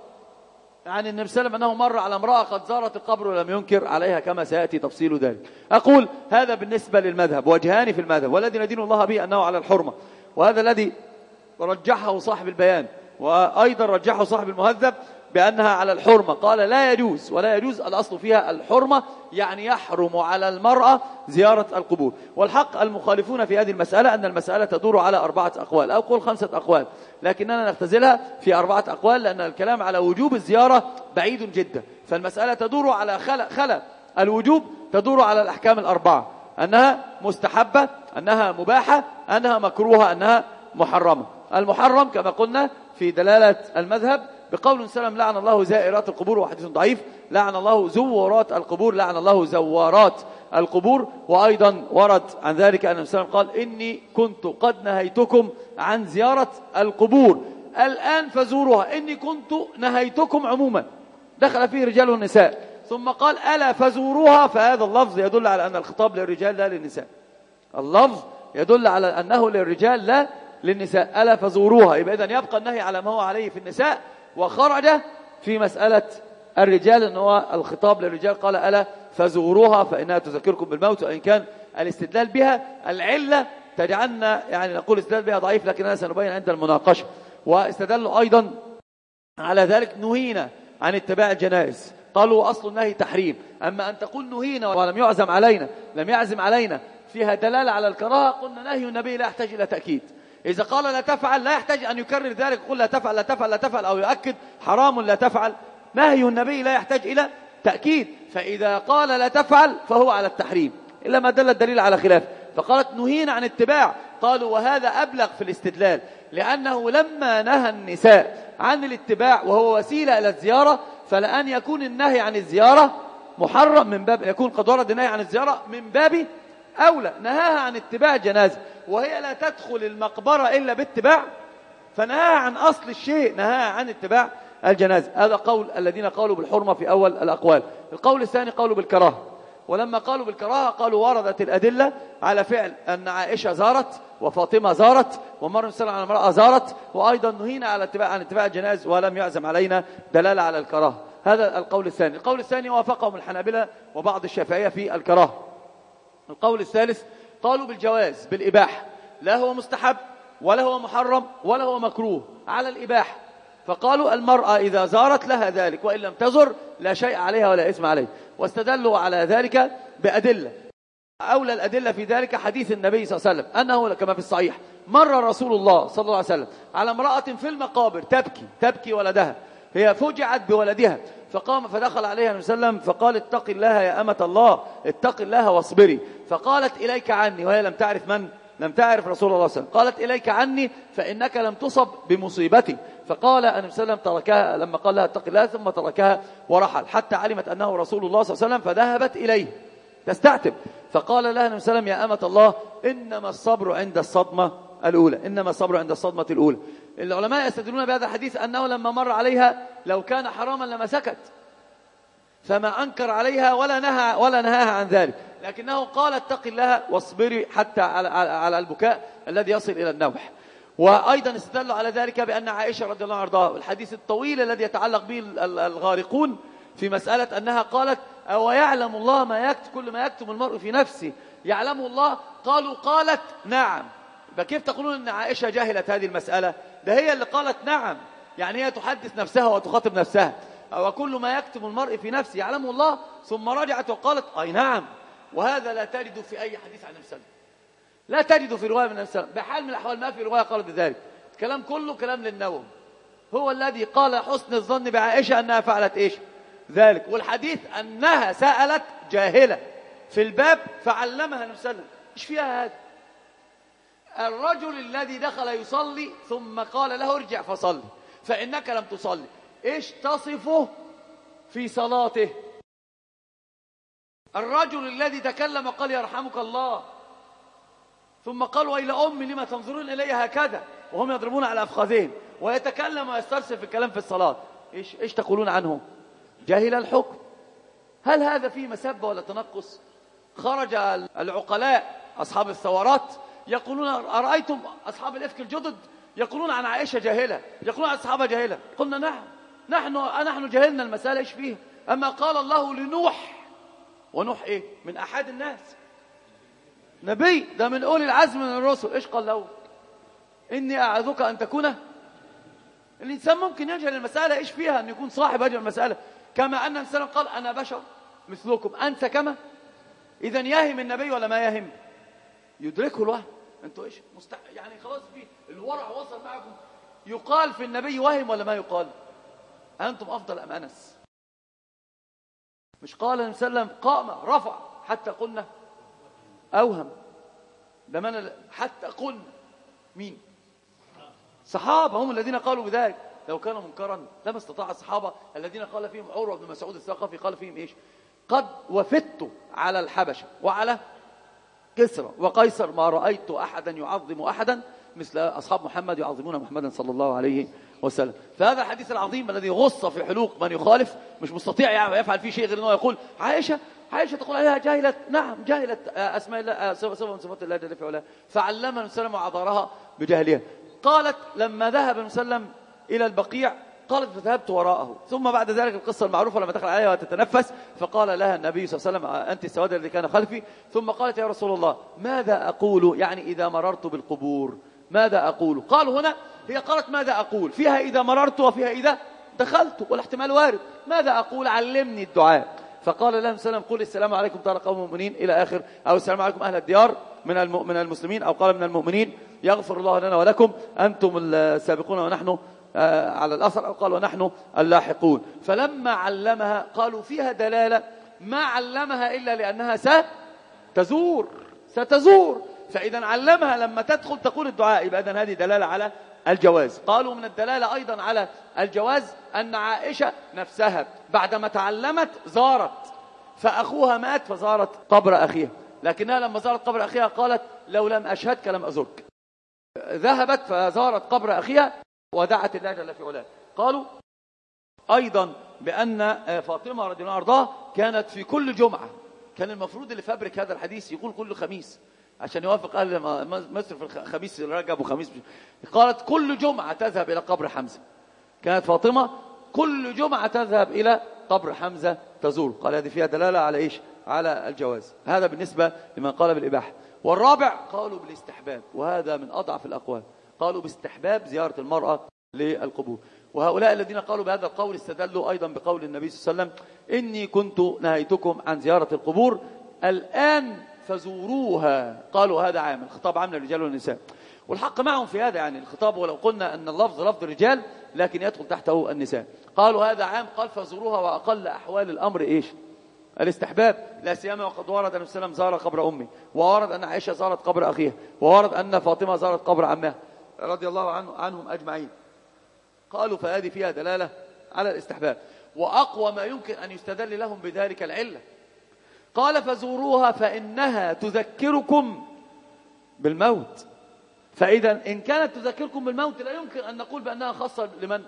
عن النبي صلى الله عليه وسلم أنه مر على امرأة قد زارت القبر ولم ينكر عليها، كما سيأتي تفصيل ذلك. أقول هذا بالنسبة للمذهب، وجهان في المذهب، والذي ندين الله به أنه على الحرمة، وهذا الذي رجحه صاحب البيان، وأيضا رجحه صاحب المهذب بأنها على الحرمة. قال: لا يجوز، ولا يجوز الأصل فيها الحرمة، يعني يحرم على المرأة زيارة القبور. والحق المخالفون في هذه المسألة أن المسألة تدور على 4 أقوال، أو قول 5 أقوال، لكننا نختزلها في 4 أقوال، لأن الكلام على وجوب الزيارة بعيد جدا. فالمسألة تدور على خلا الوجوب، تدور على الأحكام 4، أنها مستحبة، أنها مباحة، أنها مكروهة، أنها محرمة. المحرم كما قلنا في دلالة المذهب بقول وسلم: لعن الله زائرات القبور، وحديث ضعيف: لعن الله زوارات القبور، لعن الله زوارات القبور. وأيضا ورد عن ذلك أن النبي صلى الله عليه وسلم قال: إني كنت قد نهيتكم عن زيارة القبور، الآن فزوروها. إني كنت نهيتكم عموما، دخل فيه رجال ونساء، ثم قال: ألا فزوروها. فهذا اللفظ يدل على أن الخطاب للرجال لا للنساء، اللفظ يدل على أنه للرجال لا للنساء. ألا فزوروها، يبقى إذن يبقى النهي على ما هو عليه في النساء، وخرج في مسألة الرجال أن هو الخطاب للرجال، قال: ألا فزوروها فإنها تذكركم بالموت. وإن كان الاستدلال بها العلة تجعلنا يعني نقول الاستدلال بها ضعيف، لكننا سنبين عند المناقشة. واستدلوا أيضا على ذلك: نهينا عن اتباع الجنائز، قالوا أصل النهي تحريم. أما أن تقول نهينا ولم يعزم علينا، لم يعزم علينا، فيها دلالة على الكراهة، قلنا نهي النبي لا يحتاج إلى تأكيد. إذا قال لا تفعل لا يحتاج أن يكرر ذلك، يقول لا تفعل لا تفعل لا تفعل، أو يؤكد حرام لا تفعل. نهي النبي لا يحتاج إلى تأكيد، فإذا قال لا تفعل فهو على التحريم إلا ما دل الدليل على خلافه. فقالت نهينا عن اتباع، قالوا وهذا أبلغ في الاستدلال، لأنه لما نهى النساء عن الاتباع وهو وسيلة إلى الزيارة، فلأن يكون النهي عن الزيارة محرم من باب، يكون قد ورد النهي عن الزيارة من باب أولى. نهاها عن اتباع الجنازة وهي لا تدخل المقبرة إلا باتباع، فنهاها عن أصل الشيء، نهاها عن اتباع الجنازة. هذا قول الذين قالوا بالحرمة في أول الأقوال. القول الثاني قالوا بالكراهة، ولما قالوا بالكراهة قالوا وردت الأدلة على فعل أن عائشة زارت وفاطمة زارت ومر صلى على امرأة زارت، وأيضا نهينا على اتباع عن اتباع الجنائز ولم يعزم علينا دلالة على الكراهة. هذا القول الثاني. القول الثاني وافقهم الحنابلة وبعض الشافعية في الكراهة. القول الثالث قالوا بالجواز بالإباحة، لا هو مستحب ولا هو محرم ولا هو مكروه، على الإباحة. فقالوا المرأة إذا زارت لها ذلك، وإن لم تزر لا شيء عليها ولا إثم عليه، واستدلوا على ذلك بأدلة. أولى الأدلة في ذلك حديث النبي صلى الله عليه وسلم أنه كما في الصحيح مر رسول الله صلى الله عليه وسلم على امرأة في المقابر تبكي ولدها، هي فجعت بولدها، فقام فدخل عليها النبي صلى الله عليه وسلم فقال اتق الله يا أمة الله، اتق الله واصبري. فقالت إليك عني، وهي لم تعرف من؟ لم تعرف رسول الله صلى الله عليه وسلم. قالت إليك عني فإنك لم تصب بمصيبتي. فقال النبي صلى الله عليه وسلم تركها لما قال لها اتق الله، ثم تركها ورحل حتى علمت أنه رسول الله صلى الله عليه وسلم، فذهبت إليه تستعتب. فقال لها النبي صلى الله عليه وسلم يا أمة الله إنما الصبر عند الصدمة الأولى، إنما الصبر عند الصدمة الأولى. العلماء يستدلون بهذا الحديث أنه لما مر عليها لو كان حراما لما سكت، فما أنكر عليها ولا نهاها عن ذلك، لكنه قال اتق الله واصبري حتى على البكاء الذي يصل إلى النوح. وأيضا استدلوا على ذلك بأن عائشة رضي الله عنها الحديث الطويل الذي يتعلق به الغارقون في مسألة أنها قالت ويعلم الله ما يكتم، كل ما يكتم المرء في نفسه يعلمه الله. قالت نعم. فكيف تقولون أن عائشة جاهلت هذه المسألة؟ ده هي اللي قالت نعم، يعني هي تحدث نفسها وتخاطب نفسها، وكل ما يكتم المرء في نفسه يعلمه الله، ثم رجعت وقالت أي نعم. وهذا لا تجد في أي حديث عن النبي صلى الله عليه وسلم، لا تجد في رواية من النبي صلى الله عليه وسلم بحال من الأحوال، ما في رواية قالت بذلك. الكلام كله كلام للنوم. هو الذي قال حسن الظن بعائشة أنها فعلت إيش ذلك، والحديث أنها سألت جاهلة في الباب فعلمها النبي صلى الله عليه وسلم. إيش فيها هذا؟ الرجل الذي دخل يصلي ثم قال له ارجع فصلي فإنك لم تصلي، إيش تصفه في صلاته؟ الرجل الذي تكلم وقال يرحمك الله، ثم قال وإلى أمي لما تنظرون إلي هكذا وهم يضربون على أفخاذهم، ويتكلم ويسترسل في الكلام في الصلاة. إيش تقولون عنه؟ جاهل الحكم. هل هذا فيه مسبة ولا تنقص؟ خرج العقلاء أصحاب الثورات يقولون أرأيتم أصحاب الإفك الجدد يقولون عن عائشة جاهلة، يقولون عن الصحابة جاهلة. قلنا نعم، نحن جاهلنا المسألة إيش فيه؟ أما قال الله لنوح، ونوح إيه؟ من أحد الناس، نبي، ده من أولي العزم من الرسل. إيش قال له؟ إني أعذك أن تكون. الإنسان ممكن يجهل المسألة إيش فيها أن يكون صاحب هذه المسألة، كما أن الإنسان قال أنا بشر مثلكم أنسى كما. إذن يهم النبي ولا ما يهم؟ يدركه الوهم. أنتوا إيش يعني خلاص في الورع وصل معكم. يقال في النبي وهم ولا ما يقال؟ أنتم أفضل أم أنس؟ مش قال النبي صلى الله عليه وسلم قام رفع حتى قلنا أوهم، ده من حتى قلنا مين؟ صحابة هم الذين قالوا بذلك. لو كان منكرا لما استطاع الصحابة الذين قال فيهم عروة بن مسعود الثقفي قال فيهم إيش؟ قد وفدت على الحبشة وعلى كسرى وقيصر ما رأيت أحدا يعظم أحدا مثل أصحاب محمد يعظمون محمدا صلى الله عليه وسلم. فهذا الحديث العظيم الذي غص في حلوق من يخالف مش مستطيع يعني يفعل فيه شيء غير أنه يقول عائشة تقول عليها جاهلة. نعم جاهلة أسماء الله صفة من صفات الله جل في علاه، فعلمها النبي وعذرها بجهلها. قالت لما ذهب النبي إلى البقيع قالت فذهبت وراءه، ثم بعد ذلك القصة المعروفة لما دخل عليها وتتنفس فقال لها النبي صلى الله عليه وسلم أنت السواد الذي كان خلفي، ثم قالت يا رسول الله ماذا أقول يعني إذا مررت بالقبور ماذا أقول؟ قالوا هنا هي قالت ماذا أقول، فيها إذا مررت وفيها إذا دخلت، والاحتمال وارد. ماذا أقول؟ علمني الدعاء. فقال لها النبي صلى الله عليه وسلم قل السلام عليكم دار قوم مؤمنين إلى آخر، أو السلام عليكم أهل الديار من المسلمين، أو قال من المؤمنين يغفر الله لنا ولكم أنتم السابقون ونحن على الأثر، أو قال ونحن اللاحقون. فلما علمها قالوا فيها دلالة، ما علمها إلا لأنها ستزور، فإذا علمها لما تدخل تقول الدعاء، يبقى إذن هذه دلالة على الجواز. قالوا من الدلالة أيضا على الجواز أن عائشة نفسها بعدما تعلمت زارت، فأخوها مات فزارت قبر أخيها، لكنها لما زارت قبر أخيها قالت لو لم أشهدك لم أزرك. ذهبت فزارت قبر أخيها ودعت الله جل في علاه. قالوا أيضا بأن فاطمة رضي الله عنها أرضاها كانت في كل جمعة، كان المفروض اللي فبرك هذا الحديث يقول كل خميس عشان يوافق أهل مصر في خميس رجب وخميس، قالت كل جمعة تذهب إلى قبر حمزة. كانت فاطمة كل جمعة تذهب إلى قبر حمزة تزور. قال هذه فيها دلالة على إيش؟ على الجواز. هذا بالنسبة لمن قال بالإباحة. والرابع قالوا بالاستحباب، وهذا من أضعف الأقوال، قالوا باستحباب زيارة المرأة للقبور. وهؤلاء الذين قالوا بهذا القول استدلوا أيضا بقول النبي صلى الله عليه وسلم إني كنت نهيتكم عن زيارة القبور الآن فزوروها. قالوا هذا عام، الخطاب عام للرجال والنساء، والحق معهم في هذا، يعني الخطاب ولو قلنا أن اللفظ لفظ الرجال لكن يدخل تحته النساء. قالوا هذا عام، قال فزوروها، وأقل أحوال الأمر إيش؟ الاستحباب، لا سيما وقد ورد أن النبي زار قبر أمه، وورد أن عائشة زارت قبر أخيها، وورد أن فاطمة زارت قبر عمها رضي الله عنهم أجمعين. قالوا فهذه فيها دلالة على الاستحباب. وأقوى ما يمكن أن يستدل لهم بذلك العلة، قال فزوروها فإنها تذكركم بالموت. فإذا إن كانت تذكركم بالموت لا يمكن أن نقول بأنها خاصة لمن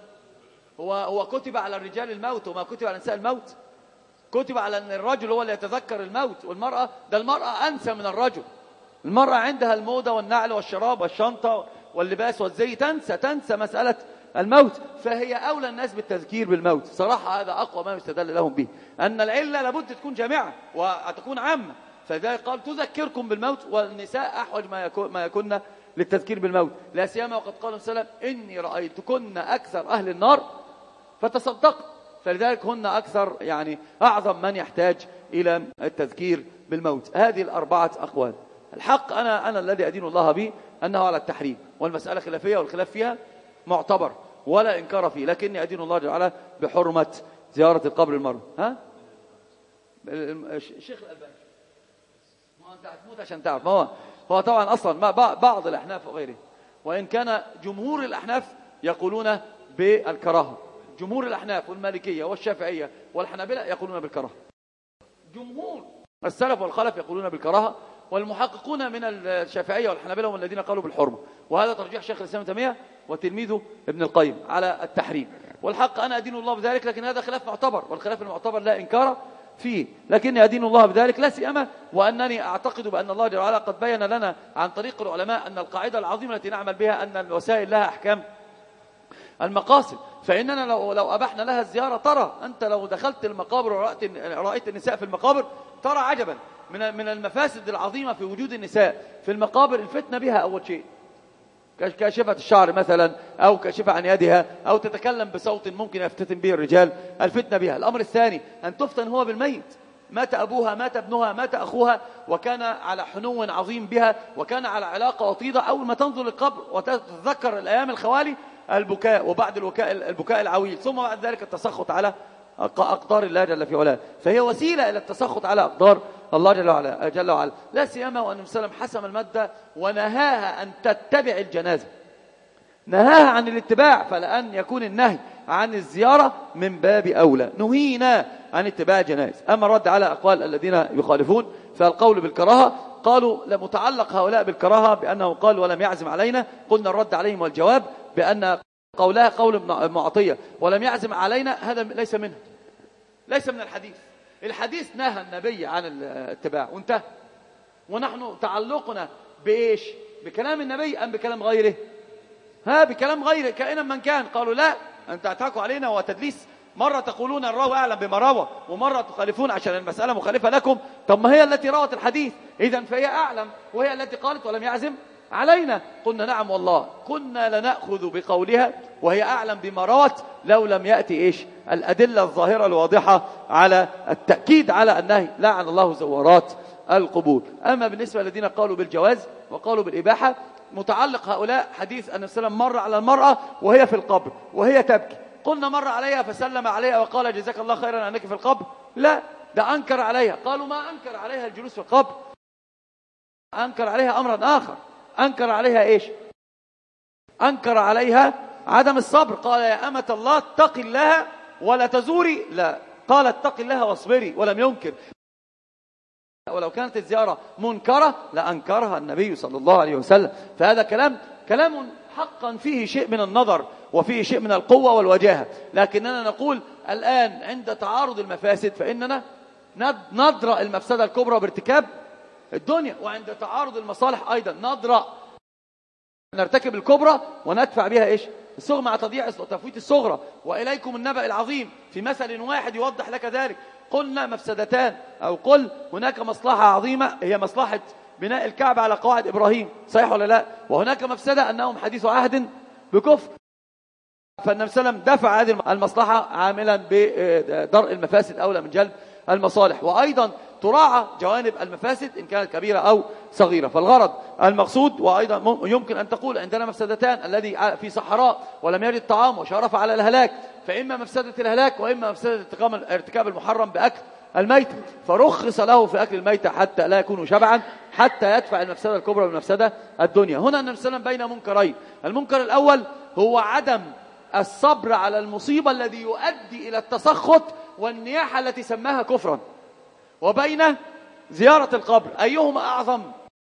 هو كتب على الرجال الموت وما كتب على النساء الموت. كتب على أن الرجل هو اللي يتذكر الموت، والمرأة ده المرأة أنسى من الرجل. المرأة عندها الموضة والنعل والشراب والشنطة واللباس والزي، تنسى مسألة الموت، فهي أولى الناس بالتذكير بالموت. صراحة هذا أقوى ما يستدل لهم به، أن العلة لابد تكون جامعة وتكون عامة. فذلك قال تذكركم بالموت، والنساء أحوج ما يكون للتذكير بالموت، لا سيما وقد قال صلى الله عليه وسلم إني رأيتكن أكثر أهل النار فتصدقت. فلذلك هن أكثر، يعني أعظم من يحتاج إلى التذكير بالموت. هذه الأربعة أقوال. الحق أنا الذي أدين الله به أنه على التحريم، والمسألة خلافية والخلاف فيها معتبر ولا إنكار فيه، لكني أدين الله جل وعلا بحرمة زيارة القبر المرة. الشيخ الألباني، ما أنت هتموت عشان تعرف. هو طبعا أصلا بعض الأحناف وغيره، وإن كان جمهور الأحناف يقولون بالكراهة. جمهور الأحناف والمالكية والشافعية والحنابلة يقولون بالكراهة. جمهور السلف والخلف يقولون بالكراهة، والمحققون من الشافعية والحنابلة هم الذين قالوا بالحرمة. وهذا ترجيح شيخ الإسلام ابن تيمية وتلميذه ابن القيم على التحريم. والحق أنا أدين الله بذلك، لكن هذا خلاف معتبر، والخلاف المعتبر لا إنكار فيه، لكني أدين الله بذلك، لا سيما وأنني أعتقد بأن الله جل وعلا قد بين لنا عن طريق العلماء أن القاعدة العظيمة التي نعمل بها أن الوسائل لها أحكام المقاصد. فإننا لو أبحنا لها الزيارة، ترى أنت لو دخلت المقابر ورأيت النساء في المقابر ترى عجبا من المفاسد العظيمة في وجود النساء في المقابر. الفتنة بها أول شيء، كاشفة الشعر مثلا، أو كاشفة عن يدها، أو تتكلم بصوت ممكن يفتتن به الرجال، الفتنة بها. الأمر الثاني أن تفتن هو بالميت، مات أبوها، مات ابنها، مات أخوها، وكان على حنو عظيم بها، وكان على علاقة وطيدة. أول ما تنظر للقبر وتتذكر الأيام الخوالي البكاء، وبعد البكاء العويل، ثم بعد ذلك التسخط على أقدار الله جل في علاه. فهي وسيلة إلى التسخط على أقدار الله جل وعلا. لا سيما وأن النبي صلى الله عليه وسلم حسم المادة ونهاها أن تتبع الجنازة، نهاها عن الاتباع، فلأن يكون النهي عن الزيارة من باب أولى. نهينا عن اتباع الجنائز. أما الرد على أقوال الذين يخالفون فالقول بالكراهة، قالوا لمتعلق هؤلاء بالكراهة بأنه قال ولم يعزم علينا. قلنا الرد عليهم والجواب بأن قولها قول معطية ولم يعزم علينا، هذا ليس منه، ليس من الحديث. الحديث نهى النبي عن الاتباع وانتهى، ونحن تعلقنا بإيش؟ بكلام النبي أم بكلام غيره؟ بكلام غيره كائنا من كان. قالوا لا، أنت أتحكوا علينا وتدليس، مرة تقولون الراوي أعلم بما روى، ومرة تخالفون عشان المسألة مخالفة لكم. طب ما هي التي روت الحديث، إذن فهي أعلم، وهي التي قالت ولم يعزم علينا. قلنا نعم والله، كنا لنأخذ بقولها وهي أعلم بما روت لو لم يأتي إيش؟ الأدلة الظاهرة الواضحة على التأكيد على النهي. لعن الله زوارات القبور. أما بالنسبة للذين قالوا بالجواز وقالوا بالإباحة، متعلق هؤلاء حديث أن السلام مر على المرأة وهي في القبر وهي تبكي، قلنا مر عليها فسلم عليها وقال جزاك الله خيرا أنك في القبر؟ لا، ده أنكر عليها. قالوا ما أنكر عليها الجلوس في القبر، أنكر عليها أمرا آخر. أنكر عليها إيش؟ أنكر عليها عدم الصبر. قال يا أمة الله اتق الله ولا تزوري، لا، قال اتق الله واصبري، ولم ينكر. ولو كانت الزيارة منكرة لأنكرها النبي صلى الله عليه وسلم. فهذا كلام حقا فيه شيء من النظر وفيه شيء من القوة والوجاهة، لكننا نقول الآن عند تعارض المفاسد فإننا ندرأ المفسدة الكبرى بارتكاب الدنيا، وعند تعارض المصالح أيضا نرتكب الكبرى وندفع بها إيش؟ الصغرى مع تضييع وتفويت الصغرى. وإليكم النبأ العظيم في مثل واحد يوضح لك ذلك. قلنا مفسدتان، أو قل هناك مصلحة عظيمة هي مصلحة بناء الكعبة على قواعد إبراهيم، صحيح ولا لا؟ وهناك مفسدة أنهم حديث عهد بكفر، فالنبي صلى الله عليه وسلم دفع هذه المصلحة عاملا بدرء المفاسد أولى من جلب المصالح. وأيضا تراعى جوانب المفاسد إن كانت كبيرة أو صغيرة. فالغرض المقصود. وأيضا يمكن أن تقول عندنا مفسدتان: الذي في صحراء ولم يجد طعام وشرف على الهلاك، فإما مفسدة الهلاك وإما مفسدة ارتكاب المحرم بأكل الميت، فرخص له في أكل الميت حتى لا يكون شبعا، حتى يدفع المفسدة الكبرى بالمفسدة الدنيا. هنا النبي صلى الله عليه وسلم بين منكرين: المنكر الأول هو عدم الصبر على المصيبة الذي يؤدي إلى التسخط والنياحة التي سماها كفرا، وبين زيارة القبر. أيهما أعظم؟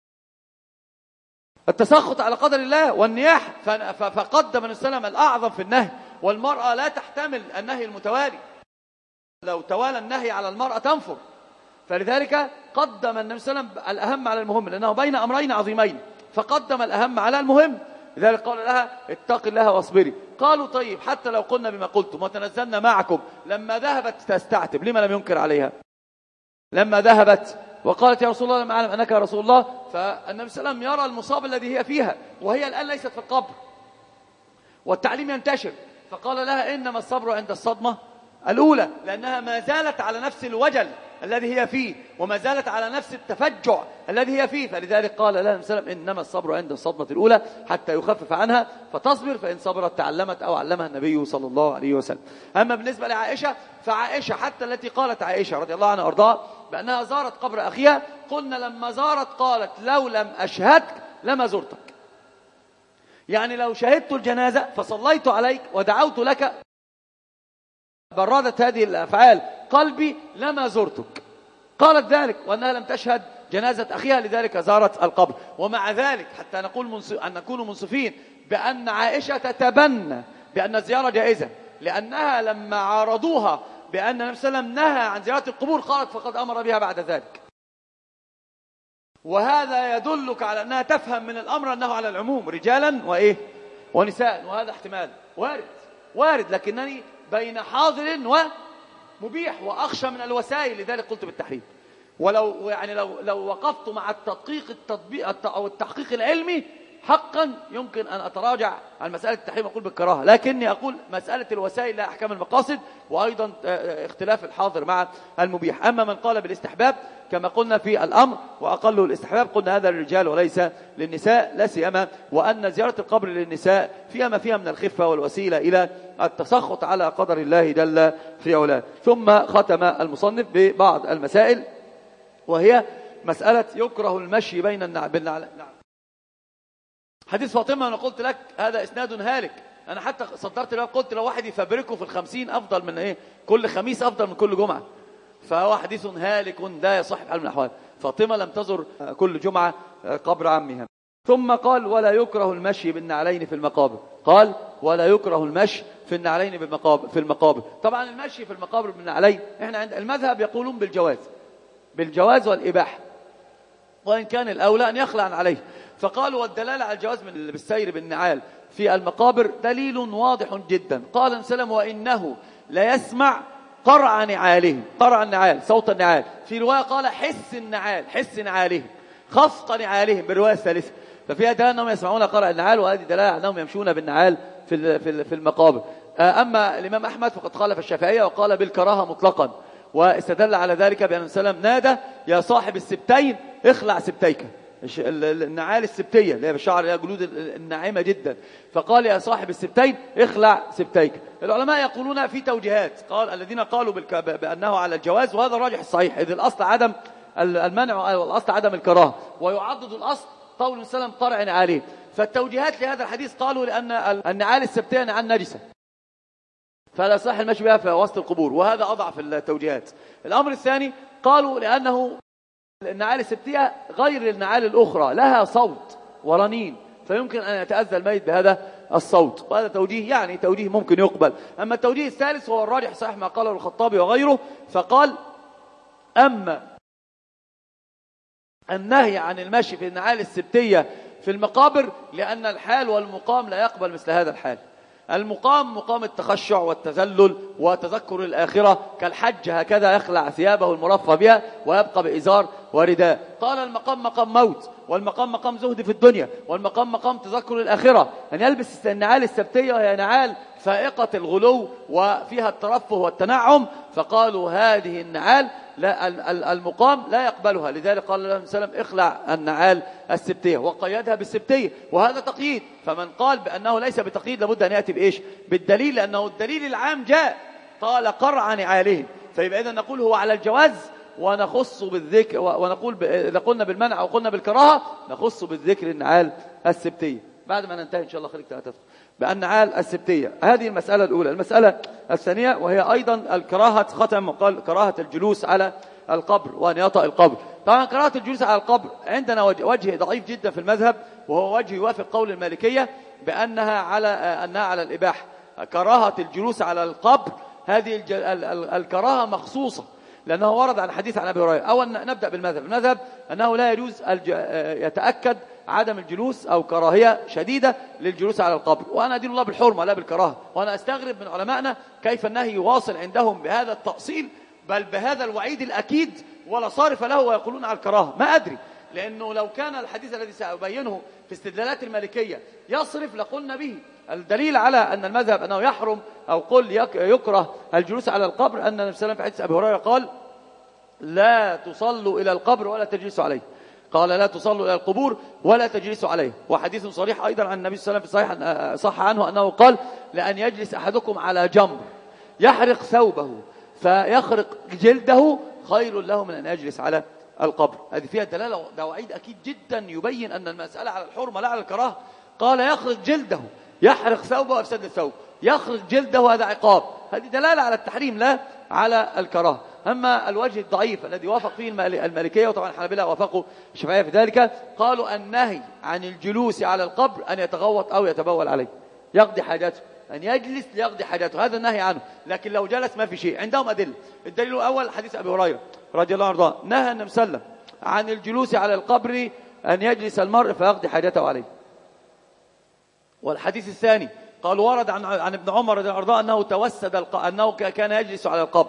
التسخط على قدر الله والنياحة. فقدم النبي صلى الله عليه وسلم الأعظم في النهي، والمرأة لا تحتمل النهي المتوالي، لو توالى النهي على المرأة تنفر. فلذلك قدم النبي صلى الله عليه وسلم الأهم على المهم، لأنه بين أمرين عظيمين، فقدم الأهم على المهم. لذلك قال لها اتق الله واصبري. قالوا طيب حتى لو قلنا بما قلتم وتنزلنا معكم، لما ذهبت تستعتب لما لم ينكر عليها؟ لما ذهبت وقالت يا رسول الله لم أعلم أنك رسول الله، فالنبي صلى الله عليه وسلم يرى المصاب الذي هي فيها، وهي الآن ليست في القبر والتعليم ينتشر، فقال لها إنما الصبر عند الصدمة الأولى، لأنها ما زالت على نفس الوجل الذي هي فيه، وما زالت على نفس التفجع الذي هي فيه. فلذلك قال لها النبي صلى الله عليه وسلم إنما الصبر عند الصدمة الأولى حتى يخفف عنها فتصبر، فإن صبرت تعلمت أو علمها النبي صلى الله عليه وسلم. أما بالنسبة لعائشة، فعائشة حتى التي قالت عائشة رضي الله عنها وارضاها بأنها زارت قبر أخيها، قلنا لما زارت قالت لو لم أشهدك لما زرتك، يعني لو شهدت الجنازة فصليت عليك ودعوت لك بردت هذه الأفعال قلبي لما زرتك. قالت ذلك وأنها لم تشهد جنازة أخيها، لذلك زارت القبر. ومع ذلك حتى نقول أن نكون منصفين بأن عائشة تتبنى بأن الزيارة جائزة، لأنها لما عارضوها بأن النبي صلى الله عليه وسلم نهى عن زيارة القبور قالت فقد أمر بها بعد ذلك. وهذا يدلك على أنها تفهم من الأمر أنه على العموم رجالا ونساء، وهذا احتمال وارد، لكنني بين حاضر ومبيح وأخشى من الوسائل، لذلك قلت بالتحريم. ولو يعني لو وقفت مع التطبيق أو التحقيق العلمي حقا يمكن أن أتراجع عن مسألة التحريم أقول بالكراهة، لكني أقول مسألة الوسائل لها أحكام المقاصد، وأيضا اختلاف الحاضر مع المبيح. أما من قال بالاستحباب كما قلنا في الأمر وأقله الاستحباب، قلنا هذا للرجال وليس للنساء، لا سيما وأن زيارة القبر للنساء فيها ما فيها من الخفة والوسيلة إلى التسخط على قدر الله جل في علاه. ثم ختم المصنف ببعض المسائل، وهي مسألة يكره المشي بين النعلين. حديث فاطمة أنا قلت لك هذا إسناد هالك، أنا حتى صدرت الباب قلت لو واحد يفبركه في 50 أفضل من كل خميس أفضل من كل جمعة، فهو حديث هالك لا يصح بحال من الأحوال. فاطمة لم تزر كل جمعة قبر عمها. ثم قال ولا يكره المشي بالنعلين في المقابر، قال ولا يكره المشي في النعلين في المقابر. طبعا المشي في المقابر بالنعلين احنا عند المذهب يقولون بالجواز والإباحة، وإن كان الأولى أن يخلع عليه. فقالوا والدلالة على الجواز بالسير بالنعال في المقابر دليل واضح جدا. قال النبي صلى الله عليه وسلم وإنه لا يسمع قرع نعالهم، قرع النعال صوت النعال. في رواية قال حس النعال، حس نعالهم، خفق نعالهم بالرواية الثالثة. ففيها دلالة أنهم يسمعون قرع النعال، وهذه دلالة أنهم يمشون بالنعال في المقابر. أما الإمام أحمد فقد خالف الشافعية وقال بالكراهة مطلقا، واستدل على ذلك بأن النبي صلى الله عليه وسلم نادى يا صاحب السبتين اخلع سبتيك، النعال السبتية اللي هي بالشعر، اللي هي جلود الناعمة جدا، فقال يا صاحب السبتين اخلع سبتيك. العلماء يقولون في توجيهات، قال الذين قالوا بأنه على الجواز، وهذا الراجح الصحيح، إذ الأصل عدم المنع والأصل عدم الكراهة، ويعضد الأصل قول السلام طرع عليه. فالتوجيهات لهذا الحديث قالوا لأن النعال السبتية نعال نجسة فلا صح المشي بها في وسط القبور، وهذا أضعف التوجيهات. الأمر الثاني قالوا لأنه النعال السبتية غير النعال الأخرى لها صوت ورنين، فيمكن أن يتأذى الميت بهذا الصوت، وهذا توجيه يعني توجيه ممكن يقبل. أما التوجيه الثالث هو الراجح صحيح ما قاله الخطابي وغيره، فقال أما النهي عن المشي في النعال السبتية في المقابر لأن الحال والمقام لا يقبل مثل هذا الحال. المقام مقام التخشع والتذلل وتذكر الآخرة كالحج، هكذا يخلع ثيابه المرفه بها ويبقى بإزار ورداء. قال المقام مقام موت، والمقام مقام زهد في الدنيا، والمقام مقام تذكر الآخرة. أن يلبس النعال السبتية وهي نعال فائقة الغلو وفيها الترفه والتنعم، فقالوا هذه النعال لا المقام لا يقبلها، لذلك قال الله عليه وسلم اخلع النعال السبتية وقيدها بالسبتية، وهذا تقييد. فمن قال بأنه ليس بتقييد لابد أن يأتي بإيش؟ بالدليل، لأنه الدليل العام جاء قال قرع نعاله، فيبقى إذا نقول هو على الجواز ونخص بالذكر، ونقول إذا قلنا بالمنع أو قلنا بالكراهة نخص بالذكر النعال السبتية. بعد ما ننتهي إن شاء الله خليك تدخل بأنعال السبتية. هذه المسألة الأولى. المسألة الثانية وهي أيضا الكراهة ختم، وقال كراهة الجلوس على القبر وأن يطأ القبر. طبعا كراهة الجلوس على القبر عندنا وجه ضعيف جدا في المذهب، وهو وجه يوافق قول المالكية بأنها على الإباحة. كراهة الجلوس على القبر هذه الكراهة مخصوصة، لأنه ورد عن حديث عن أبي هريرة. أولا نبدأ بالمذهب. المذهب أنه لا يجوز يتأكد عدم الجلوس أو كراهية شديدة للجلوس على القبر، وأنا أدين الله بالحرمة لا بالكراهة. وأنا أستغرب من علمائنا كيف النهي يواصل عندهم بهذا التأصيل بل بهذا الوعيد الأكيد ولا صارف له ويقولون على الكراهة. ما أدري، لأنه لو كان الحديث الذي سأبينه في استدلالات المالكية يصرف لقلنا به. الدليل على أن المذهب أنه يحرم أو قل يكره الجلوس على القبر أن النبي صلى الله عليه وسلم في حديث أبي هريرة قال لا تصلوا إلى القبر ولا تجلسوا عليه. قال لا تصلوا إلى القبور ولا تجلسوا عليه. وحديث صريح أيضا عن النبي صلى الله عليه وسلم صح عنه أنه قال لأن يجلس أحدكم على جمر يحرق ثوبه فيخرق جلده خير له من أن يجلس على القبر. هذه فيها دلالة، ده وعيد أكيد جدا يبين أن المسألة على الحرمة لا على الكراهة. قال يخرق جلده، يحرق ثوبه ويفسد الثوب، يخرق جلده هذا عقاب. هذه دلالة على التحريم لا على الكراهة. أما الوجه الضعيف الذي وافق فيه المالكية، وطبعا الحنابلة وافقوا الشافعية في ذلك، قالوا النهي عن الجلوس على القبر أن يتغوط أو يتبول عليه يقضي حاجاته، أن يجلس ليقضي حاجاته، هذا النهي عنه. لكن لو جلس ما في شيء. عندهم أدلة. الدليل الأول حديث أبي هريرة رضي الله عنه نهى النبي صلى الله عليه وسلم عن الجلوس على القبر أن يجلس المرء فيقضي حاجته عليه. والحديث الثاني قالوا ورد عن ابن عمر رضي الله عنه أنه كان يجلس على القبر.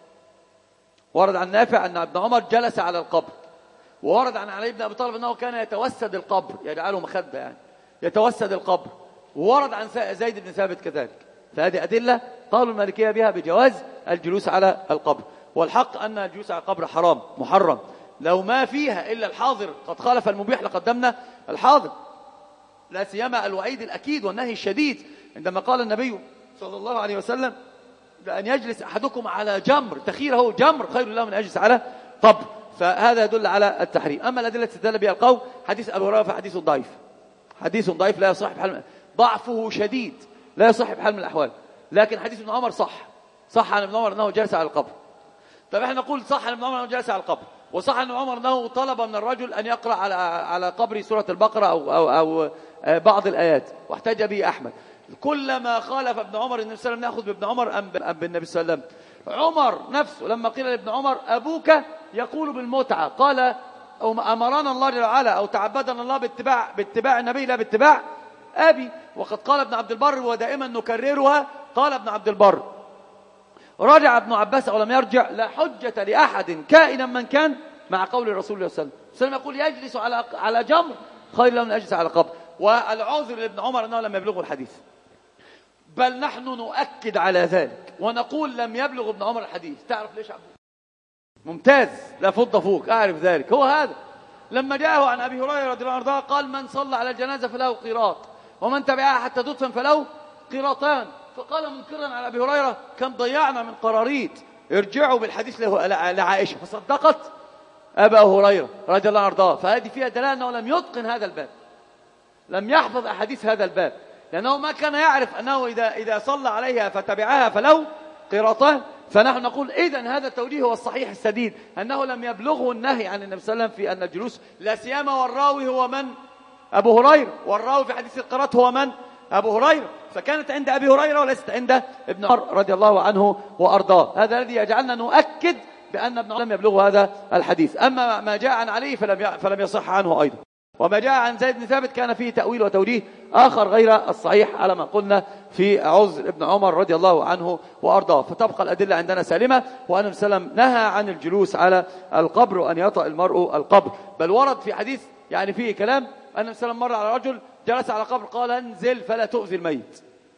ورد عن نافع أن ابن عمر جلس على القبر. وورد عن علي بن أبي طالب أنه كان يتوسد القبر، يجعله مخدة يعني يتوسد القبر. وورد عن زيد بن ثابت كذلك. فهذه أدلة قالوا المالكية بها بجواز الجلوس على القبر. والحق أن الجلوس على القبر حرام محرم، لو ما فيها إلا الحاضر قد خالف المبيح لقدمنا الحاضر، لا سيما الوعيد الأكيد والنهي الشديد عندما قال النبي صلى الله عليه وسلم لأن يجلس أحدكم على جمر، تخيره جمر خير له من أجلس على طب. فهذا يدل على التحريم. أما الأدلة استدل بها القوم حديث أبي هريرة فحديث ضعيف، حديث ضعيف لا يصح بحال، ضعفه شديد لا يصح بحال من الأحوال. لكن حديث ابن عمر صح عن ابن عمر أنه جلس على القبر. طب احنا نقول صح عن ابن عمر أنه جلس على القبر، وصح عن ابن عمر أنه طلب من الرجل أن يقرأ على قبر سورة البقرة أو بعض الآيات، واحتج به أحمد. كلما خالف ابن عمر النبي صلى الله عليه وسلم نأخذ بابن عمر أم بالنبي صلى الله عليه وسلم. عمر نفسه لما قيل لابن عمر أبوك يقول بالمتعة قال أمرنا الله جل وعلا أو تعبدنا الله باتباع النبي لا باتباع أبي. وقد قال ابن عبد البر ودائما نكررها، قال ابن عبد البر رجع ابن عباس أو لم يرجع لا حجة لأحد كائنا من كان مع قول الرسول صلى الله عليه وسلم يقول يجلس على جمر خير له من أجلس على قبر. والعذر لابن عمر أنه لم يبلغه الحديث، بل نحن نؤكد على ذلك ونقول لم يبلغ ابن عمر الحديث. تعرف ليش عبد ممتاز لا فض فوق، أعرف ذلك، هو هذا لما جاءه عن أبي هريرة رضي الله عنه قال من صلى على الجنازة فله قيراط ومن تبعها حتى تدفن فله قيراطان. فقال منكرا على أبي هريرة كم ضيعنا من قراريط، ارجعوا بالحديث لعائشة فصدقت أبا هريرة رضي الله عنه. فهذه فيها دلالة أنه لم يتقن هذا الباب، لم يحفظ أحاديث هذا الباب، لأنه ما كان يعرف أنه إذا صلى عليها فتبعها فله قيراطان. فنحن نقول إذن هذا التوجيه هو الصحيح السديد، أنه لم يبلغه النهي عن النبي صلى الله عليه وسلم في أن الجلوس، لا سيما والراوي هو من؟ أبو هريرة، والراوي في حديث القراط هو من؟ أبو هريرة. فكانت عند أبي هريرة وليست عند ابن عمر رضي الله عنه وأرضاه. هذا الذي يجعلنا نؤكد بأن ابن عمر لم يبلغه هذا الحديث. أما ما جاء عن علي فلم يصح عنه أيضا. وما جاء عن زيد بن ثابت كان فيه تأويل وتوجيه آخر غير الصحيح على ما قلنا في عذر ابن عمر رضي الله عنه وأرضاه. فتبقى الأدلة عندنا سالمة، وأن السلام نهى عن الجلوس على القبر وأن يطأ المرء القبر. بل ورد في حديث يعني فيه كلام أن السلام مر على رجل جلس على قبر قال انزل فلا تؤذي الميت،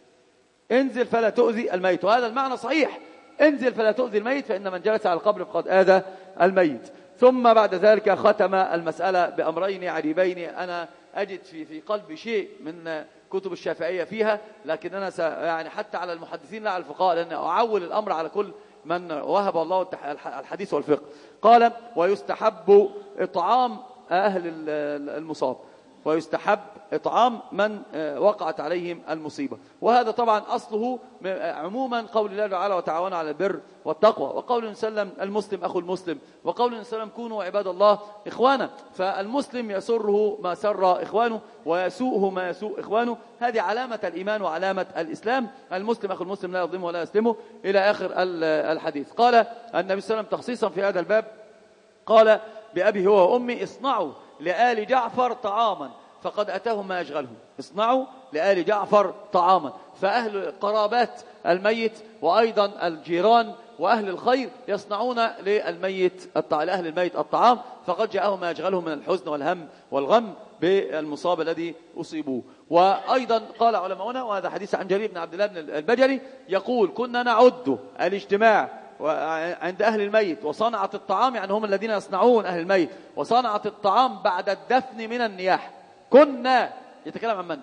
انزل فلا تؤذي الميت. وهذا المعنى صحيح، انزل فلا تؤذي الميت، فإن من جلس على القبر قد آذى الميت. ثم بعد ذلك ختم المسألة بأمرين عجيبين أنا أجد في قلبي شيء من كتب الشافعية فيها، لكن أنا يعني حتى على المحدثين لا على الفقهاء، لأن أعول الأمر على كل من وهب الله الحديث والفقه. قال ويستحب إطعام أهل المصاب، ويستحب إطعام من وقعت عليهم المصيبة. وهذا طبعا أصله عموما قول الله تعالى وتعاونوا على البر والتقوى، وقول النبي صلى الله عليه وسلم المسلم أخو المسلم، وقول النبي صلى الله عليه وسلم كونوا عباد الله إخوانا. فالمسلم يسره ما سر إخوانه ويسوءه ما يسوء إخوانه، هذه علامة الإيمان وعلامة الإسلام. المسلم أخو المسلم لا يظلمه ولا يسلمه إلى آخر الحديث. قال النبي صلى الله عليه وسلم تخصيصا في هذا الباب قال بأبي هو وأمي اصنعوا لآل جعفر طعاما فقد أتاهم ما يشغلهم. اصنعوا لآل جعفر طعاما، فأهل قرابات الميت وأيضا الجيران وأهل الخير يصنعون للميت لأهل الميت الطعام، فقد جاءهم ما يشغلهم من الحزن والهم والغم بالمصاب الذي أصيبوه. وأيضا قال علماؤنا، وهذا حديث عن جرير بن عبد الله بن البجلي يقول كنا نعد الاجتماع عند أهل الميت وصنعة الطعام، يعني هم الذين يصنعون أهل الميت، وصنعة الطعام بعد الدفن من النياح. كنا يتكلم عن من؟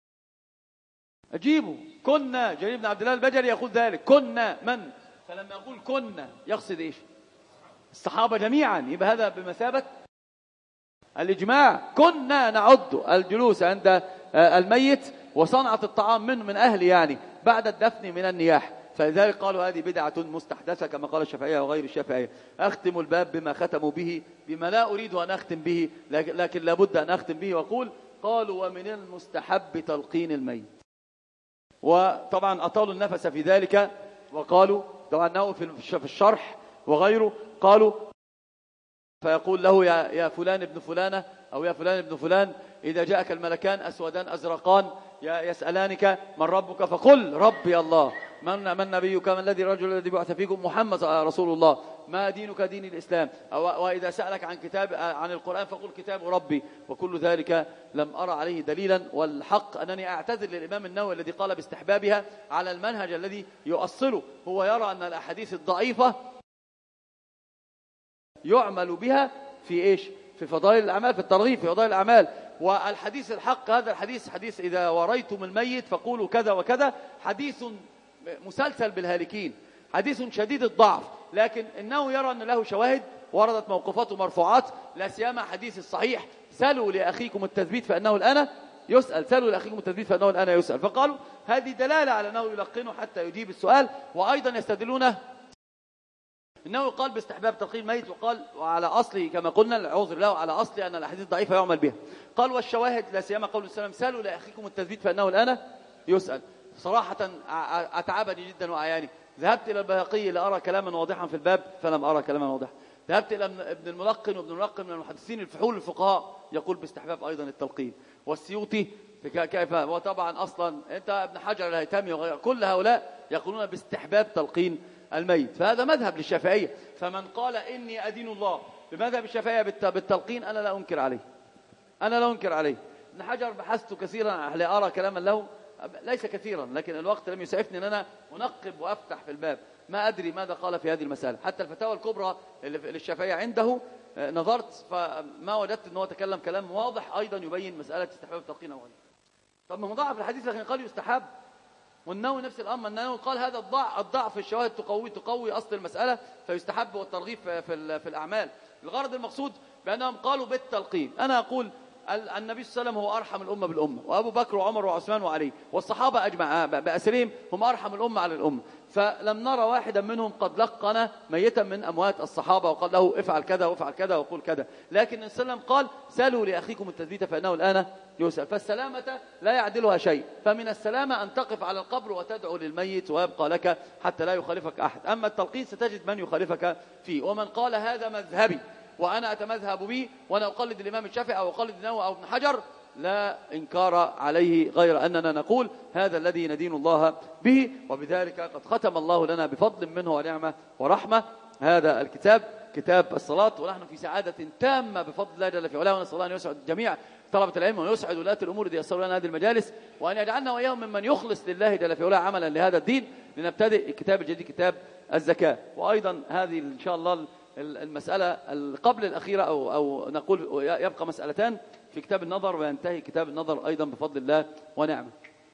أجيبوا. كنا جرير بن عبد الله البجلي يقول ذلك. كنا من؟ فلما يقول كنا يقصد إيش؟ الصحابة جميعا، يبقى هذا بمثابة الإجماع. كنا نعد الجلوس عند الميت وصنعة الطعام من أهل يعني بعد الدفن من النياح. فلذلك قالوا هذه بدعة مستحدثة كما قال الشافعية وغير الشافعية. أختم الباب بما ختموا به، بما لا أريد أن أختم به لكن لابد أن أختم به، وأقول قالوا ومن المستحب تلقين الميت. وطبعا أطالوا النفس في ذلك وقالوا طبعا أنه في الشرح وغيره قالوا فيقول له يا فلان ابن فلانة أو يا فلان ابن فلان إذا جاءك الملكان أسودان أزرقان يسألانك من ربك فقل ربي الله، من نبيك، من الرجل الذي بعث فيكم محمد رسول الله، ما دينك دين الإسلام، وإذا سألك عن القرآن فقل كتاب ربي. وكل ذلك لم أرى عليه دليلا، والحق أنني أعتذر للإمام النووي الذي قال باستحبابها على المنهج الذي يؤصله. هو يرى أن الأحاديث الضعيفة يعمل بها في إيش؟ في فضائل الأعمال، في الترغيب في فضائل الأعمال. والحديث الحق هذا حديث إذا وريتم الميت فقولوا كذا وكذا، حديث مسلسل بالهالكين، حديث شديد الضعف، لكن إنه يرى أن له شواهد وردت موقفات ومرفوعات، لا سيما حديث الصحيح سلوا لأخيكم التثبيت فإنه الآن يسأل، سلوا لأخيكم التثبيت فإنه الآن يسأل. فقالوا هذه دلالة على أنه يلقنه حتى يجيب السؤال. وأيضا يستدلونه إنه قال باستحباب تلقين الميت، وقال وعلى أصله كما قلنا العذر له على أصل أن الأحاديث الضعيفة يعمل بها. قال والشواهد لا سيما قول السلام سلوا لأخيكم التثبيت فإنه الآن يسأل. صراحة أتعبني جدا وأعياني. ذهبت إلى البيهقي لأرى كلاما واضحا في الباب فلم أرى كلاما واضحا. ذهبت إلى ابن الملقن، وابن الملقن من المحدثين الفحول الفقهاء يقول باستحباب أيضا التلقين. والسيوطي كيف، وطبعا أصلا أنت ابن حجر الهيثمي وغيره كل هؤلاء يقولون باستحباب تلقين الميت. فهذا مذهب للشافعية. فمن قال إني أدين الله بمذهب الشافعية بالتلقين أنا لا أنكر عليه، أنا لا أنكر عليه. ابن حجر بحثت كثيرا لأرى كلاما له، ليس كثيرا لكن الوقت لم يسعفني أن أنا أنقب وأفتح في الباب، ما أدري ماذا قال في هذه المسألة. حتى الفتاوى الكبرى للشافعية عنده نظرت فما وجدت أنه تكلم كلام واضح أيضا يبين مسألة استحباب التلقين أو غيره. طب ما مضاعف الحديث لكن قال يستحب، والنووي نفس الأمر، النووي قال هذا الضعف في الشواهد تقوي أصل المسألة فيستحب والترغيب في الأعمال. الغرض المقصود بأنهم قالوا بالتلقين. أنا أقول النبي صلى الله عليه وسلم هو أرحم الأمة بالأمة، وأبو بكر وعمر وعثمان وعلي والصحابة أجمع بأسرهم هم أرحم الأمة على الأمة، فلم نرى واحدا منهم قد لقن ميتا من أموات الصحابة وقال له افعل كذا وافعل كذا وقول كذا، لكن النبي صلى الله عليه وسلم قال سألوا لأخيكم التثبيت فإنه الآن يسأل. فالسلامة لا يعدلها شيء، فمن السلامة أن تقف على القبر وتدعو للميت ويبقى لك حتى لا يخالفك أحد. أما التلقين ستجد من يخالفك فيه، ومن قال هذا مذهبي وأنا أتمذهب به وأنا أقلد الإمام الشافعي أو أقلد النووي أو ابن حجر، لا إنكار عليه، غير أننا نقول هذا الذي ندين الله به، وبذلك قد ختم الله لنا بفضل منه ونعمة ورحمة هذا الكتاب، كتاب الصلاة، ونحن في سعادة تامة بفضل الله جل في علاه. ونسأل الله أن يسعد جميع طلبة العلم ويسعد ولاة الأمور الذين يسرون لنا هذه المجالس، وأن يجعلنا وإياهم ممن يخلص لله جل في علاه عملا لهذا الدين. لنبتدئ الكتاب الجديد كتاب الزكاة، وأيضا هذه إن شاء الله المسألة قبل الأخيرة أو نقول يبقى مسألتان في كتاب النظر، وينتهي كتاب النظر أيضا بفضل الله ونعمه.